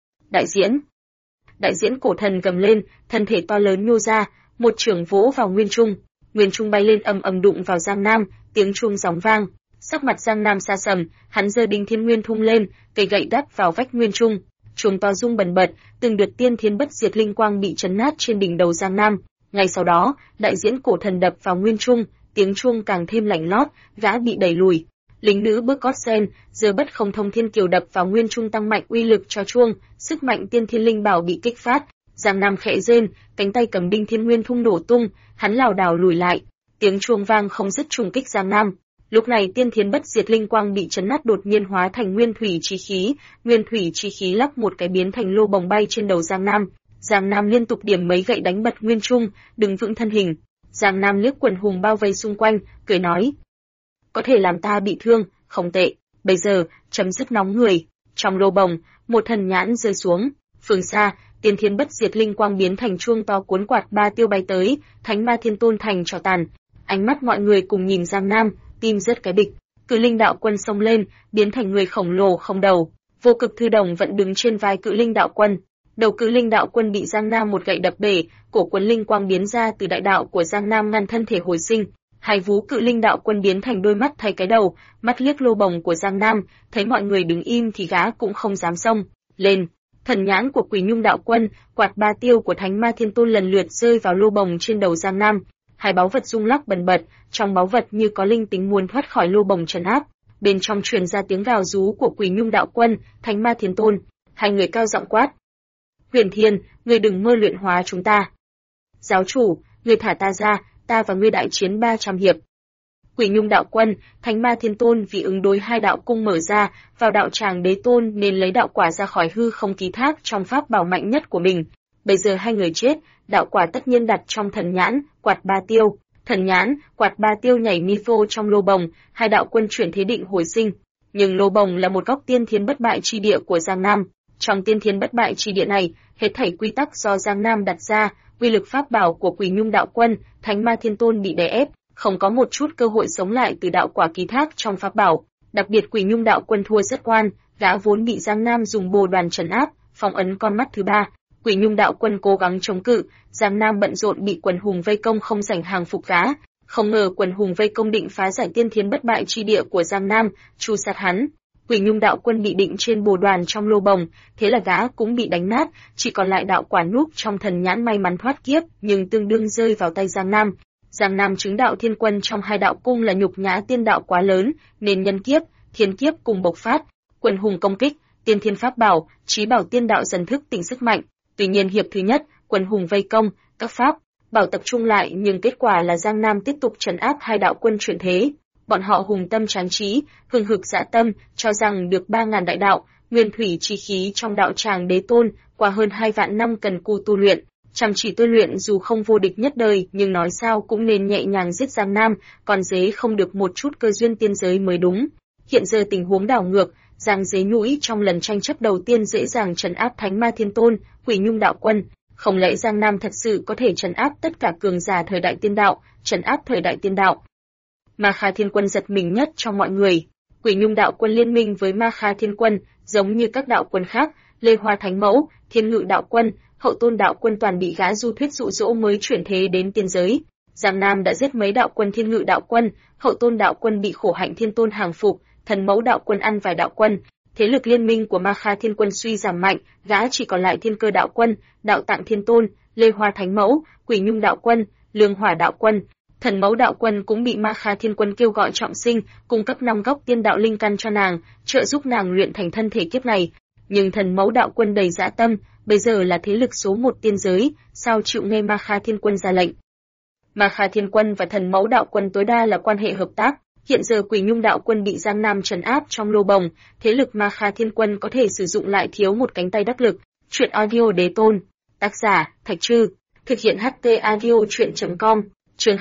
Đại diễn cổ thần gầm lên, thân thể to lớn nhô ra, một chưởng vỗ vào nguyên trung. Nguyên trung bay lên ầm ầm đụng vào Giang Nam, tiếng chuông gióng vang. Sắc mặt Giang Nam sa sầm, hắn giơ đinh thiên nguyên thung lên, cây gậy đắp vào vách nguyên trung. Chuông to rung bần bật, từng đợt tiên thiên bất diệt linh quang bị chấn nát trên đỉnh đầu Giang Nam. Ngay sau đó, đại diễn cổ thần đập vào nguyên trung, tiếng chuông càng thêm lạnh lót, gã bị đẩy lùi. Lính nữ bước cót sen, giờ bất không thông thiên kiều đập vào nguyên trung tăng mạnh uy lực cho chuông, sức mạnh tiên thiên linh bảo bị kích phát. Giang Nam khẽ rên, cánh tay cầm đinh thiên nguyên thung nổ tung, hắn lảo đảo lùi lại. Tiếng chuông vang không dứt trùng kích Giang Nam. Lúc này tiên thiên bất diệt linh quang bị chấn nát đột nhiên hóa thành nguyên thủy chi khí lắc một cái biến thành lô bồng bay trên đầu Giang Nam. Giang Nam liên tục điểm mấy gậy đánh bật nguyên trung, đứng vững thân hình. Giang Nam liếc quần hùng bao vây xung quanh, cười nói: có thể làm ta bị thương, không tệ. Bây giờ, chấm dứt nóng người. Trong lô bồng, một thần nhãn rơi xuống. Phương xa, tiên thiên bất diệt linh quang biến thành chuông to cuốn quạt ba tiêu bay tới, thánh ma thiên tôn thành tro tàn. Ánh mắt mọi người cùng nhìn Giang Nam, tim rớt cái bịch. Cự linh đạo quân xông lên, biến thành người khổng lồ không đầu. Vô cực thư đồng vẫn đứng trên vai cự linh đạo quân. Đầu cự linh đạo quân bị Giang Nam một gậy đập bể, cổ quấn linh quang biến ra từ đại đạo của Giang Nam ngăn thân thể hồi sinh. Hai vú cự linh đạo quân biến thành đôi mắt thay cái đầu, mắt liếc lô bồng của Giang Nam, thấy mọi người đứng im thì gã cũng không dám xông lên. Thần nhãn của Quỷ Nhung đạo quân, quạt ba tiêu của Thánh Ma Thiên Tôn lần lượt rơi vào lô bồng trên đầu Giang Nam. Hai báu vật rung lắc bần bật, trong báu vật như có linh tính muốn thoát khỏi lô bồng trấn áp. Bên trong truyền ra tiếng gào rú của Quỷ Nhung đạo quân, Thánh Ma Thiên Tôn. Hai người cao giọng quát: Huyền Thiên, ngươi đừng mơ luyện hóa chúng ta. Giáo chủ, ngươi thả ta ra, ta và ngươi đại chiến 300 hiệp. Quỷ Nhung đạo quân, Thánh Ma Thiên Tôn vì ứng đối hai đạo cung mở ra, vào đạo tràng đế tôn nên lấy đạo quả ra khỏi hư không ký thác trong pháp bảo mạnh nhất của mình. Bây giờ hai người chết, đạo quả tất nhiên đặt trong thần nhãn, quạt ba tiêu. Thần nhãn, quạt ba tiêu nhảy mi phô trong lô bồng, hai đạo quân chuyển thế định hồi sinh. Nhưng lô bồng là một góc tiên thiên bất bại chi địa của Giang Nam. Trong tiên thiên bất bại chi địa này, hết thảy quy tắc do Giang Nam đặt ra, uy lực pháp bảo của Quỷ Nhung đạo quân, Thánh Ma Thiên Tôn bị đè ép, không có một chút cơ hội sống lại từ đạo quả ký thác trong pháp bảo. Đặc biệt Quỷ Nhung đạo quân thua rất oan, gã vốn bị Giang Nam dùng bồ đoàn trấn áp, phong ấn con mắt thứ ba. Quỷ Nhung đạo quân cố gắng chống cự, Giang Nam bận rộn bị quần hùng vây công không rảnh hàng phục gã. Không ngờ quần hùng vây công định phá giải tiên thiên bất bại chi địa của Giang Nam, tru sát hắn. Quỷ Nhung đạo quân bị định trên bồ đoàn trong lô bồng, thế là gã cũng bị đánh nát, chỉ còn lại đạo quả núp trong thần nhãn may mắn thoát kiếp, nhưng tương đương rơi vào tay Giang Nam. Giang Nam chứng đạo thiên quân trong hai đạo cung là nhục nhã tiên đạo quá lớn, nên nhân kiếp, thiên kiếp cùng bộc phát, quần hùng công kích, tiên thiên pháp bảo, chí bảo tiên đạo dần thức tỉnh sức mạnh. Tuy nhiên hiệp thứ nhất, quần hùng vây công, các pháp bảo tập trung lại, nhưng kết quả là Giang Nam tiếp tục trấn áp hai đạo quân chuyển thế. Bọn họ hùng tâm tráng trí, hừng hực dã tâm, cho rằng được 3000 đại đạo, nguyên thủy chi khí trong đạo tràng đế tôn, qua hơn 2 vạn năm cần cù tu luyện, chăm chỉ tu luyện dù không vô địch nhất đời, nhưng nói sao cũng nên nhẹ nhàng giết Giang Nam, còn dế không được một chút cơ duyên tiên giới mới đúng. Hiện giờ tình huống đảo ngược, Giang Dế Nhũi trong lần tranh chấp đầu tiên dễ dàng trấn áp Thánh Ma Thiên Tôn, Quỷ Nhung đạo quân. Không lẽ Giang Nam thật sự có thể trấn áp tất cả cường giả thời đại tiên đạo, trấn áp thời đại tiên đạo? Ma Kha Thiên Quân giật mình nhất trong mọi người. Quỷ Nhung đạo quân liên minh với Ma Kha Thiên Quân, giống như các đạo quân khác, Lê Hoa Thánh Mẫu, Thiên Ngự đạo quân, Hậu Tôn đạo quân toàn bị gã du thuyết dụ dỗ mới chuyển thế đến tiên giới. Giang Nam đã giết mấy đạo quân Thiên Ngự đạo quân, Hậu Tôn đạo quân bị Khổ Hạnh Thiên Tôn hàng phục, Thần Mẫu đạo quân ăn vài đạo quân. Thế lực liên minh của Ma Kha Thiên Quân suy giảm mạnh, gã chỉ còn lại Thiên Cơ đạo quân, Đạo Tạng Thiên Tôn, Lê Hoa Thánh Mẫu, Quỷ Nhung đạo quân, Lương Hỏa đạo quân. Thần Mẫu đạo quân cũng bị Ma Kha Thiên Quân kêu gọi trọng sinh, cung cấp 5 gốc tiên đạo linh căn cho nàng, trợ giúp nàng luyện thành thân thể kiếp này. Nhưng Thần Mẫu đạo quân đầy dã tâm, bây giờ là thế lực số 1 tiên giới, sao chịu nghe Ma Kha Thiên Quân ra lệnh. Ma Kha Thiên Quân và Thần Mẫu đạo quân tối đa là quan hệ hợp tác. Hiện giờ Quỷ Nhung đạo quân bị Giang Nam trấn áp trong lô bồng, thế lực Ma Kha Thiên Quân có thể sử dụng lại thiếu một cánh tay đắc lực. Truyện audio Đế Tôn, tác giả Thạch Trư, thực hiện HT audio truyện.com. Chương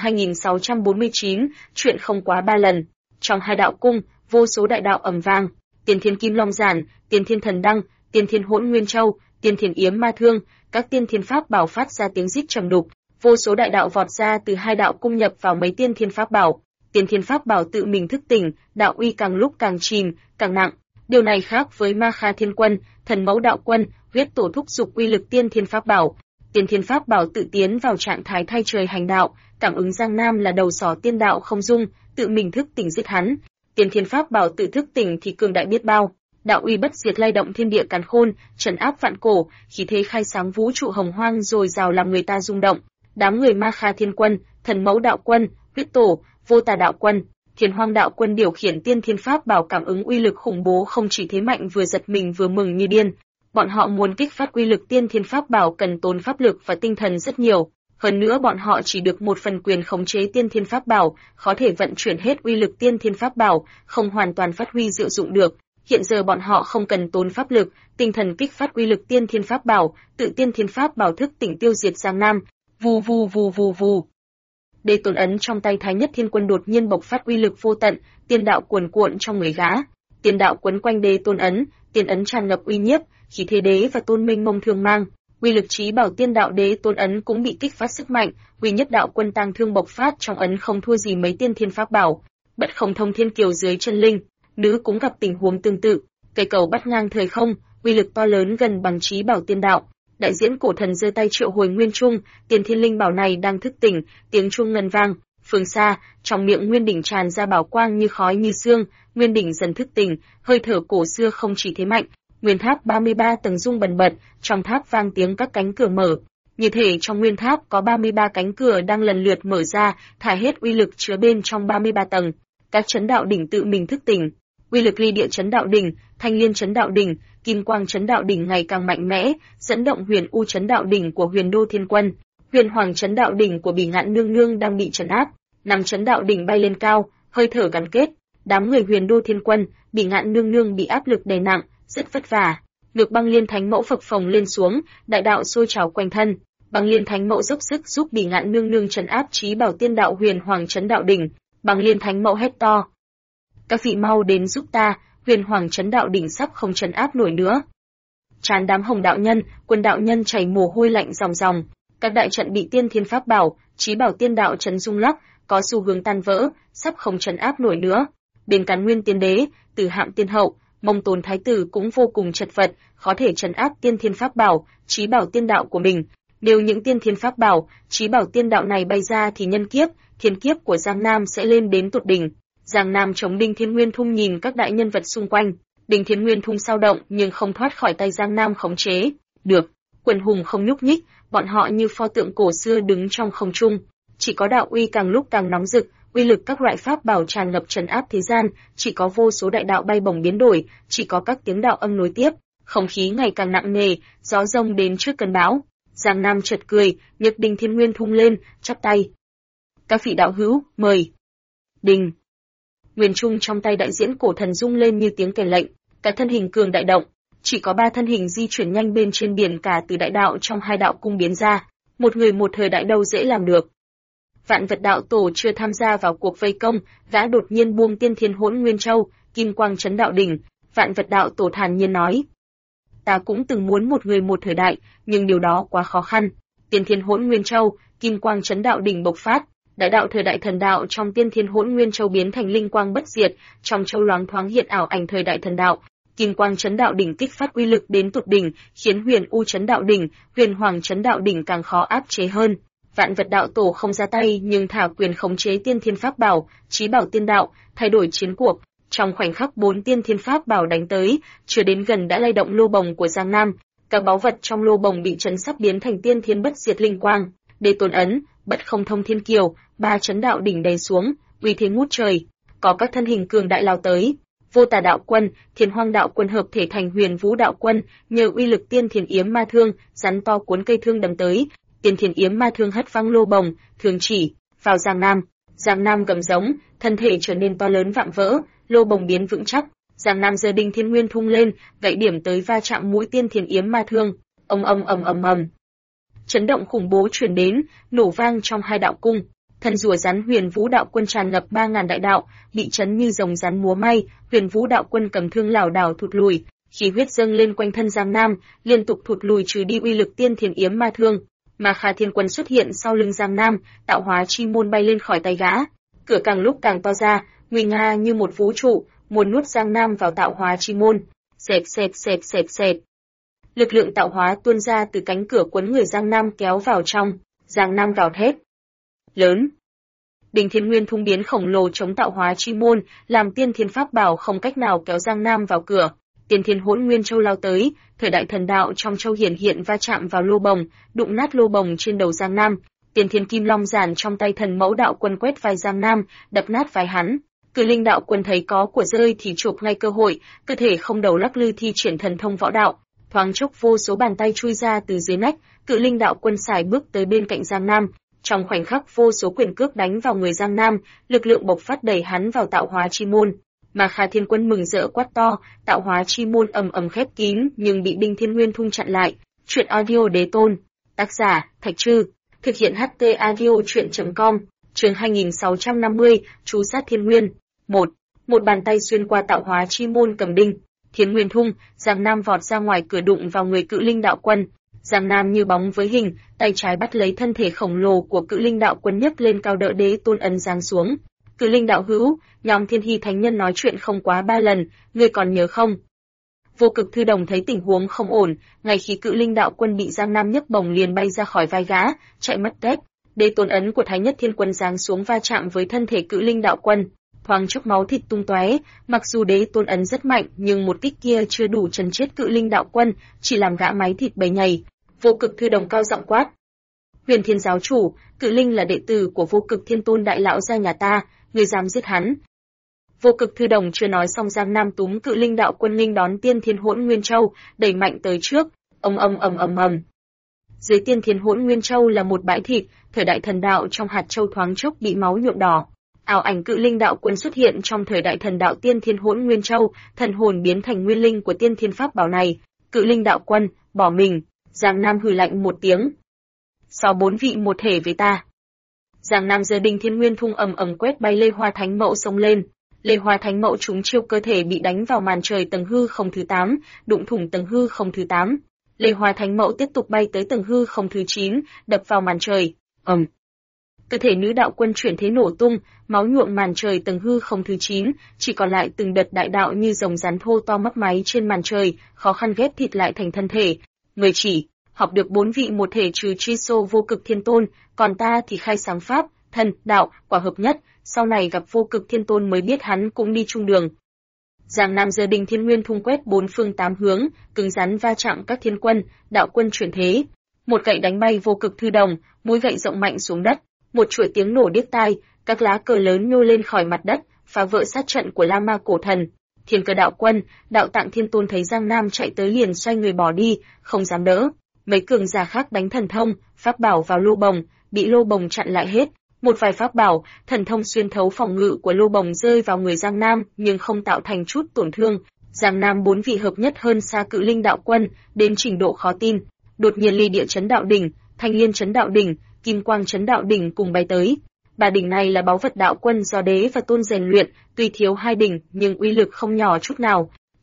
2649, chuyện không quá 3 lần. Trong hai đạo cung, vô số đại đạo ầm vang, Tiên Thiên Kim Long Giản, Tiên Thiên Thần Đăng, Tiên Thiên Hỗn Nguyên Châu, Tiên Thiên Yếm Ma Thương, các tiên thiên pháp bảo phát ra tiếng rít trầm đục, vô số đại đạo vọt ra từ hai đạo cung nhập vào mấy tiên thiên pháp bảo. Tiên thiên pháp bảo tự mình thức tỉnh, đạo uy càng lúc càng chìm, càng nặng. Điều này khác với Ma Kha Thiên Quân, Thần Mẫu đạo quân, huyết tổ thúc dục uy lực tiên thiên pháp bảo. Tiên thiên pháp bảo tự tiến vào trạng thái thay trời hành đạo, cảm ứng Giang Nam là đầu sỏ tiên đạo không dung, tự mình thức tỉnh giết hắn. Tiên thiên pháp bảo tự thức tỉnh thì cường đại biết bao, đạo uy bất diệt lay động thiên địa càn khôn, trấn áp vạn cổ, khí thế khai sáng vũ trụ hồng hoang rồi rào làm người ta rung động. Đám người Ma Kha Thiên Quân, Thần Mẫu đạo quân, huyết tổ, Vô Tà đạo quân, Thiên Hoang đạo quân điều khiển tiên thiên pháp bảo cảm ứng uy lực khủng bố, không chỉ thế mạnh vừa giật mình vừa mừng như điên. Bọn họ muốn kích phát uy lực tiên thiên pháp bảo cần tốn pháp lực và tinh thần rất nhiều. Hơn nữa bọn họ chỉ được một phần quyền khống chế tiên thiên pháp bảo, khó thể vận chuyển hết uy lực tiên thiên pháp bảo, không hoàn toàn phát huy diệu dụng được. Hiện giờ bọn họ không cần tốn pháp lực, tinh thần kích phát uy lực tiên thiên pháp bảo, tự tiên thiên pháp bảo thức tỉnh tiêu diệt Giang Nam. Vù vù vù vù vù. Đế Tôn ấn trong tay Thái Nhất Thiên Quân đột nhiên bộc phát uy lực vô tận, tiên đạo cuồn cuộn trong người gã. Tiên đạo quấn quanh Đế Tôn ấn, tiên ấn tràn ngập uy nhiếp, khí thế đế và tôn minh mông thương mang. Uy lực chí bảo tiên đạo Đế Tôn ấn cũng bị kích phát sức mạnh, uy nhất đạo quân tang thương bộc phát trong ấn không thua gì mấy tiên thiên pháp bảo. Bất Không Thông Thiên Kiều dưới chân linh, nữ cũng gặp tình huống tương tự, cây cầu bắt ngang thời không, uy lực to lớn gần bằng chí bảo tiên đạo. Đại diễn cổ thần giơ tay triệu hồi nguyên trung, tiền thiên linh bảo này đang thức tỉnh, tiếng chuông ngân vang. Phương xa, trong miệng nguyên đỉnh tràn ra bảo quang như khói như sương, nguyên đỉnh dần thức tỉnh, hơi thở cổ xưa không chỉ thế mạnh. Nguyên tháp 33 tầng rung bần bật, trong tháp vang tiếng các cánh cửa mở. Như thể trong nguyên tháp có 33 cánh cửa đang lần lượt mở ra, thải hết uy lực chứa bên trong 33 tầng. Các chấn đạo đỉnh tự mình thức tỉnh. Uy lực ly địa chấn đạo đỉnh, thanh liên chấn đạo đỉnh, kim quang chấn đạo đỉnh ngày càng mạnh mẽ, dẫn động huyền u chấn đạo đỉnh của Huyền Đô Thiên Quân, huyền hoàng chấn đạo đỉnh của Bỉ Ngạn Nương Nương đang bị trấn áp. 5 chấn đạo đỉnh bay lên cao, hơi thở gắn kết. Đám người Huyền Đô Thiên Quân, Bỉ Ngạn Nương Nương bị áp lực đè nặng, rất vất vả. Ngược Băng Liên Thánh Mẫu phập phồng lên xuống, đại đạo sôi trào quanh thân. Băng Liên Thánh Mẫu dốc sức giúp Bỉ Ngạn Nương Nương trấn áp chí bảo tiên đạo huyền hoàng chấn đạo đỉnh. Băng Liên Thánh Mẫu hét to: "Các vị mau đến giúp ta, huyền hoàng chấn đạo đỉnh sắp không trấn áp nổi nữa." Trán đám Hồng đạo nhân, Quân đạo nhân chảy mồ hôi lạnh ròng ròng. Các đại trận bị tiên thiên pháp bảo, chí bảo tiên đạo chấn rung lắc, có xu hướng tan vỡ, sắp không trấn áp nổi nữa. Bên cán Nguyên Tiên Đế, Từ Hạm Tiên Hậu, Mông Tôn Thái Tử cũng vô cùng chật vật, khó thể trấn áp tiên thiên pháp bảo, chí bảo tiên đạo của mình. Nếu những tiên thiên pháp bảo, chí bảo tiên đạo này bay ra thì nhân kiếp, thiên kiếp của Giang Nam sẽ lên đến tột đỉnh. Giang Nam chống Đinh Thiên Nguyên Thung nhìn các đại nhân vật xung quanh, Đinh Thiên Nguyên Thung sao động nhưng không thoát khỏi tay Giang Nam khống chế. Được, quần hùng không nhúc nhích, bọn họ như pho tượng cổ xưa đứng trong không trung. Chỉ có đạo uy càng lúc càng nóng rực, uy lực các loại pháp bảo tràn ngập trấn áp thế gian, chỉ có vô số đại đạo bay bổng biến đổi, chỉ có các tiếng đạo âm nối tiếp, không khí ngày càng nặng nề, gió rông đến trước cơn bão. Giang Nam chợt cười, nhấc Đinh Thiên Nguyên Thung lên, chắp tay: "Các vị đạo hữu, mời." Đình. Nguyên trung trong tay đại diễn cổ thần rung lên như tiếng kèn lệnh, cả thân hình cường đại động, chỉ có 3 thân hình di chuyển nhanh bên trên biển cả từ đại đạo trong hai đạo cung biến ra, một người một thời đại đâu dễ làm được. Vạn Vật đạo tổ chưa tham gia vào cuộc vây công, gã đột nhiên buông Tiên Thiên Hỗn Nguyên Châu, Kim Quang chấn đạo đỉnh, Vạn Vật đạo tổ thản nhiên nói. Ta cũng từng muốn một người một thời đại, nhưng điều đó quá khó khăn. Tiên Thiên Hỗn Nguyên Châu, kim quang chấn đạo đỉnh bộc phát, đại đạo thời đại thần đạo trong Tiên Thiên Hỗn Nguyên Châu biến thành linh quang bất diệt, trong châu loáng thoáng hiện ảo ảnh thời đại thần đạo. Kim quang chấn đạo đỉnh kích phát uy lực đến tột đỉnh, khiến Huyền U chấn đạo đỉnh, Huyền Hoàng chấn đạo đỉnh càng khó áp chế hơn. Vạn Vật đạo tổ không ra tay nhưng thả quyền khống chế tiên thiên pháp bảo, chí bảo tiên đạo, thay đổi chiến cuộc. Trong khoảnh khắc 4 tiên thiên pháp bảo đánh tới, chưa đến gần đã lay động lô bồng của Giang Nam. Các báu vật trong lô bồng bị chấn sắp biến thành tiên thiên bất diệt linh quang. Đế Tôn ấn, Bất Không Thông Thiên Kiều, 3 chấn đạo đỉnh đầy xuống, uy thế ngút trời. Có các thân hình cường đại lao tới. Vô Tà đạo quân, Thiên Hoang đạo quân hợp thể thành Huyền Vũ đạo quân, nhờ uy lực tiên thiên yếm ma thương, rắn to cuốn cây thương đâm tới. Tiên thiên yếm ma thương hất văng lô bồng, thương chỉ vào Giang Nam. Giang Nam gầm giống, thân thể trở nên to lớn vạm vỡ, lô bồng biến vững chắc. Giang Nam giơ đinh thiên nguyên thung lên, gậy điểm tới va chạm mũi tiên thiên yếm ma thương. Ầm. Chấn động khủng bố truyền đến, nổ vang trong hai đạo cung. Thân rùa rắn Huyền Vũ đạo quân tràn ngập 3000 đại đạo, bị chấn như rồng rắn múa may, Huyền Vũ đạo quân cầm thương lảo đảo thụt lùi, khí huyết dâng lên quanh thân Giang Nam, liên tục thụt lùi trừ đi uy lực tiên thiên yếm ma thương. Mà Kha Thiên Quân xuất hiện sau lưng Giang Nam, tạo hóa chi môn bay lên khỏi tay gã. Cửa càng lúc càng to ra, nguy nga như một vũ trụ, muốn nuốt Giang Nam vào tạo hóa chi môn. Xẹp. Lực lượng tạo hóa tuôn ra từ cánh cửa quấn người Giang Nam kéo vào trong. Giang Nam gào thét lớn. Đỉnh Thiên Nguyên thung biến khổng lồ chống tạo hóa chi môn, làm tiên thiên pháp bảo không cách nào kéo Giang Nam vào cửa. Tiên Thiên Hỗn Nguyên Châu lao tới, thời đại thần đạo trong châu hiện va chạm vào lô bồng, đụng nát lô bồng trên đầu Giang Nam. Tiên Thiên Kim Long giản trong tay Thần Mẫu đạo quân quét vai Giang Nam, đập nát vai hắn. Cự Linh đạo quân thấy có của rơi thì chụp ngay cơ hội, cơ thể không đầu lắc lư thi triển thần thông võ đạo. Thoáng chốc vô số bàn tay chui ra từ dưới nách, Cự Linh đạo quân xài bước tới bên cạnh Giang Nam. Trong khoảnh khắc vô số quyền cước đánh vào người Giang Nam, lực lượng bộc phát đẩy hắn vào tạo hóa chi môn. Mà Kha Thiên Quân mừng rỡ quát to, tạo hóa chi môn ầm khép kín nhưng bị Đinh Thiên Nguyên thung chặn lại. Truyện audio Đế Tôn, tác giả Thạch Trư, thực hiện HT audio truyện.com, chương 2650, chú sát Thiên Nguyên. 1. Một bàn tay xuyên qua tạo hóa chi môn cầm Đinh Thiên Nguyên thung, Giang Nam vọt ra ngoài cửa đụng vào người Cự Linh đạo quân. Giang Nam như bóng với hình, tay trái bắt lấy thân thể khổng lồ của Cự Linh đạo quân nhấc lên cao đỡ Đế Tôn ấn giáng xuống. Cự Linh đạo hữu, nhóm Thiên Hy thánh nhân nói chuyện không quá 3 lần, ngươi còn nhớ không? Vô Cực Thư Đồng thấy tình huống không ổn, ngay khi Cự Linh đạo quân bị Giang Nam nhấc bổng liền bay ra khỏi vai gã, chạy mất dép. Đế Tôn ấn của Thái Nhất Thiên Quân giáng xuống va chạm với thân thể Cự Linh đạo quân, thoáng chốc máu thịt tung tóe. Mặc dù Đế Tôn ấn rất mạnh, nhưng một kích kia chưa đủ trấn chết Cự Linh đạo quân, chỉ làm gã máy thịt bầy nhầy. Vô Cực Thư Đồng cao giọng quát: Huyền Thiên giáo chủ, Cự Linh là đệ tử của Vô Cực Thiên Tôn đại lão gia nhà ta, ngươi dám giết hắn? Vô Cực Thư Đồng chưa nói xong, Giang Nam túm Cự Linh đạo quân nghênh đón Tiên Thiên Hỗn Nguyên Châu, đẩy mạnh tới trước. Ầm. Dưới Tiên Thiên Hỗn Nguyên Châu là một bãi thịt, thời đại thần đạo trong hạt châu thoáng chốc bị máu nhuộm đỏ. Ảo ảnh Cự Linh đạo quân xuất hiện trong thời đại thần đạo Tiên Thiên Hỗn Nguyên Châu, thần hồn biến thành nguyên linh của Tiên Thiên pháp bảo này. Cự Linh đạo quân, bỏ mình. Giang Nam hừ lạnh một tiếng. So 4 vị một thể với ta. Giang Nam giơ Đinh Thiên Nguyên thung ầm quét bay Lê Hoa Thánh Mẫu xông lên. Lê Hoa Thánh Mẫu trúng chiêu, cơ thể bị đánh vào màn trời tầng hư không thứ 8, đụng thủng tầng hư không thứ 8. Lê Hoa Thánh Mẫu tiếp tục bay tới tầng hư không thứ 9, đập vào màn trời. Cơ thể nữ đạo quân chuyển thế nổ tung, máu nhuộm màn trời tầng hư không thứ 9, chỉ còn lại từng đợt đại đạo như rồng rắn thô to mấp máy trên màn trời, khó khăn ghép thịt lại thành thân thể. Người chỉ học được 4 vị một thể trừ Chiso Vô Cực Thiên Tôn, còn ta thì khai sáng pháp, thân, đạo, quả hợp nhất, sau này gặp Vô Cực Thiên Tôn mới biết hắn cũng đi chung đường. Giang Nam giơ Đinh Thiên Nguyên thung quét 4 phương 8 hướng, cứng rắn va chạm các thiên quân, đạo quân chuyển thế. Một gậy đánh bay Vô Cực Thư Đồng, mũi gậy rộng mạnh xuống đất, một chuỗi tiếng nổ điếc tai, các lá cờ lớn nhô lên khỏi mặt đất, phá vỡ sát trận của La Ma cổ thần. Thiên Cơ đạo quân, Đạo Tạng Thiên Tôn thấy Giang Nam chạy tới liền xoay người bỏ đi, không dám đỡ. Mấy cường giả khác đánh thần thông, pháp bảo vào lô bồng, bị lô bồng chặn lại hết. Một vài pháp bảo, thần thông xuyên thấu phòng ngự của lô bồng rơi vào người Giang Nam, nhưng không tạo thành chút tổn thương. Giang Nam 4 vị hợp nhất hơn xa Cự Linh đạo quân, đến trình độ khó tin. Đột nhiên Ly Địa Chấn Đạo Đỉnh, Thanh Liên Chấn Đạo Đỉnh, Kim Quang Chấn Đạo Đỉnh cùng bay tới. Ba đỉnh này là báu vật đạo quân do Đế và Tôn rèn luyện, tuy thiếu 2 đỉnh nhưng uy lực không nhỏ chút nào.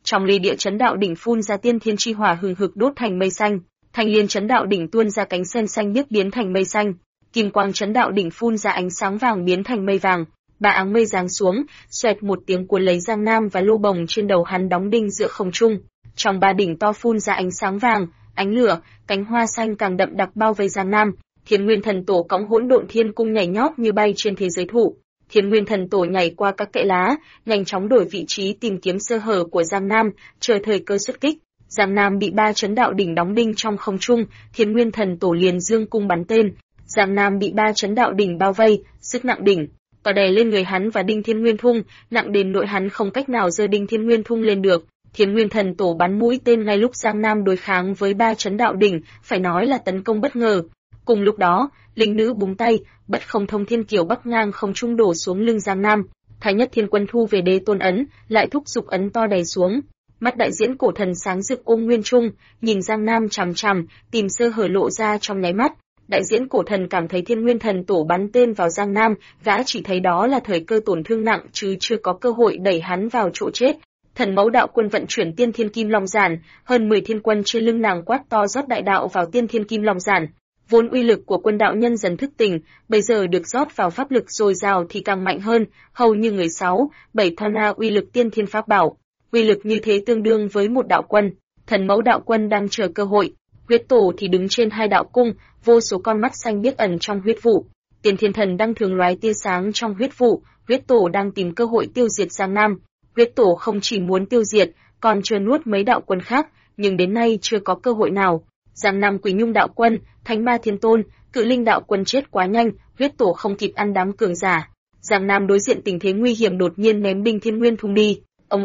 Trong ly địa chấn đạo đỉnh phun ra tiên thiên chi hỏa hừng hực đốt thành mây xanh, thanh liên chấn đạo đỉnh tuôn ra cánh sen xanh biếc biến thành mây xanh, kim quang chấn đạo đỉnh phun ra ánh sáng vàng biến thành mây vàng. Ba áng mây giáng xuống, xoẹt một tiếng cuốn lấy Giang Nam và lô bồng trên đầu hắn đóng đinh giữa không trung. Trong ba đỉnh to phun ra ánh sáng vàng, ánh lửa, cánh hoa xanh càng đậm đặc bao vây Giang Nam. Thiên Nguyên Thần Tổ cõng Hỗn Độn Thiên Cung nhảy nhót như bay trên thế giới thụ. Thiên Nguyên Thần Tổ nhảy qua các kẽ lá, nhanh chóng đổi vị trí tìm kiếm sơ hở của Giang Nam, chờ thời cơ xuất kích. Giang Nam bị ba chấn đạo đỉnh đóng đinh trong không trung, Thiên Nguyên Thần Tổ liền dương cung bắn tên. Giang Nam bị ba chấn đạo đỉnh bao vây, sức nặng đỉnh to đè lên người hắn và đinh Thiên Nguyên Thung, nặng đến nỗi hắn không cách nào giơ đinh Thiên Nguyên Thung lên được. Thiên Nguyên Thần Tổ bắn mũi tên ngay lúc Giang Nam đối kháng với ba chấn đạo đỉnh, phải nói là tấn công bất ngờ. Cùng lúc đó, linh nữ búng tay, Bất Không Thông Thiên Kiều bắc ngang không trung đổ xuống lưng Giang Nam. Thái Nhất Thiên Quân thu về Đế Tôn ấn, lại thúc giục ấn to đè xuống. Mắt đại diễn cổ thần sáng rực ôm nguyên trung, nhìn Giang Nam chằm chằm, tìm sơ hở lộ ra trong nháy mắt. Đại diễn cổ thần cảm thấy Thiên Nguyên Thần Tổ bắn tên vào Giang Nam, gã chỉ thấy đó là thời cơ tổn thương nặng chứ chưa có cơ hội đẩy hắn vào chỗ chết. Thần Mẫu Đạo Quân vận chuyển Tiên Thiên Kim Long Giản, hơn 10 thiên quân trên lưng nàng quát to rót đại đạo vào Tiên Thiên Kim Long Giản. Vốn uy lực của quân đạo nhân dần thức tỉnh, bây giờ được rót vào pháp lực dồi dào thì càng mạnh hơn, hầu như người 6-7 thona uy lực tiên thiên pháp bảo. Uy lực như thế tương đương với một đạo quân. Thần Mẫu Đạo Quân đang chờ cơ hội. Huyết Tổ thì đứng trên hai đạo cung, vô số con mắt xanh biếc ẩn trong huyết vụ. Tiên Thiên Thần đang thường loái tia sáng trong huyết vụ, Huyết Tổ đang tìm cơ hội tiêu diệt Giang Nam. Huyết Tổ không chỉ muốn tiêu diệt, còn chưa nuốt mấy đạo quân khác, nhưng đến nay chưa có cơ hội nào. Giang Nam Quỷ Nhung Đạo Quân, Thánh Ma Thiên Tôn, Cự Linh Đạo Quân chết quá nhanh, Huyết Tổ không kịp ăn đám cường giả. Giang Nam đối diện tình thế nguy hiểm đột nhiên ném đinh Thiên Nguyên Thung đi. Ầm.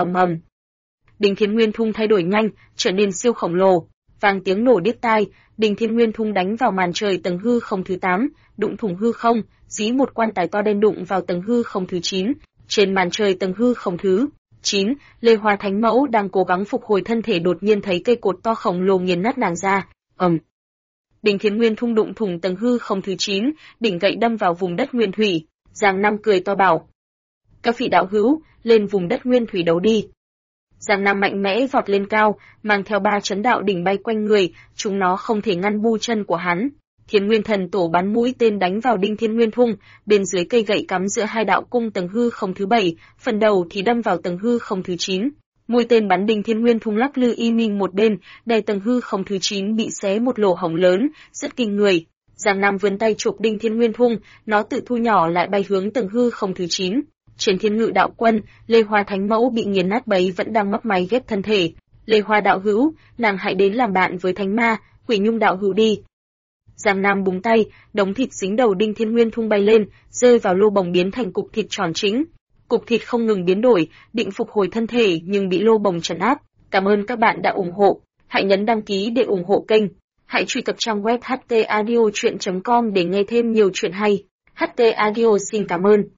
Đinh Thiên Nguyên Thung thay đổi nhanh, trở nên siêu khổng lồ. Vang tiếng nổ điếc tai, đinh Thiên Nguyên Thung đánh vào màn trời tầng hư không thứ 8, đụng thủng hư không, dí một quan tài to đen đụng vào tầng hư không thứ 9. Trên màn trời tầng hư không thứ 9, Lê Hoa Thánh Mẫu đang cố gắng phục hồi thân thể đột nhiên thấy cây cột to khổng lồ nghiền nát nàng ra. Đinh Thiên Nguyên Thung đụng thủng tầng hư không thứ 9, đỉnh gậy đâm vào vùng đất nguyên thủy. Giang Nam cười to bảo: "Các vị đạo hữu, lên vùng đất nguyên thủy đấu đi." Giang Nam mạnh mẽ vọt lên cao, mang theo ba chấn đạo đỉnh bay quanh người, chúng nó không thể ngăn bu chân của hắn. Thiên Nguyên Thần Tổ bắn mũi tên đánh vào đinh Thiên Nguyên Thung, bên dưới cây gậy cắm giữa hai đạo cung tầng hư không thứ 7, phần đầu thì đâm vào tầng hư không thứ 9. Mũi tên bắn đinh Thiên Nguyên Thung lắc lư y minh một bên, đè tầng hư không thứ 9 bị xé một lỗ hổng lớn, rất kinh người. Giang Nam vươn tay chụp đinh Thiên Nguyên Thung, nó tự thu nhỏ lại bay hướng tầng hư không thứ 9. Trên Thiên Ngự Đạo Quân, Lê Hoa Thánh Mẫu bị nghiền nát bấy vẫn đang mấp máy ghép thân thể. "Lê Hoa đạo hữu, nàng hãy đến làm bạn với Thánh Ma, Quỷ Nhung đạo hữu đi." Giang Nam búng tay, đống thịt dính đầu đinh Thiên Nguyên Thung bay lên, rơi vào lô bồng biến thành cục thịt tròn chính. Cục thịt không ngừng biến đổi, định phục hồi thân thể nhưng bị lô bồng trấn áp. Cảm ơn các bạn đã ủng hộ. Hãy nhấn đăng ký để ủng hộ kênh. Hãy truy cập trang web htaudio.com để nghe thêm nhiều chuyện hay. HT Audio xin cảm ơn.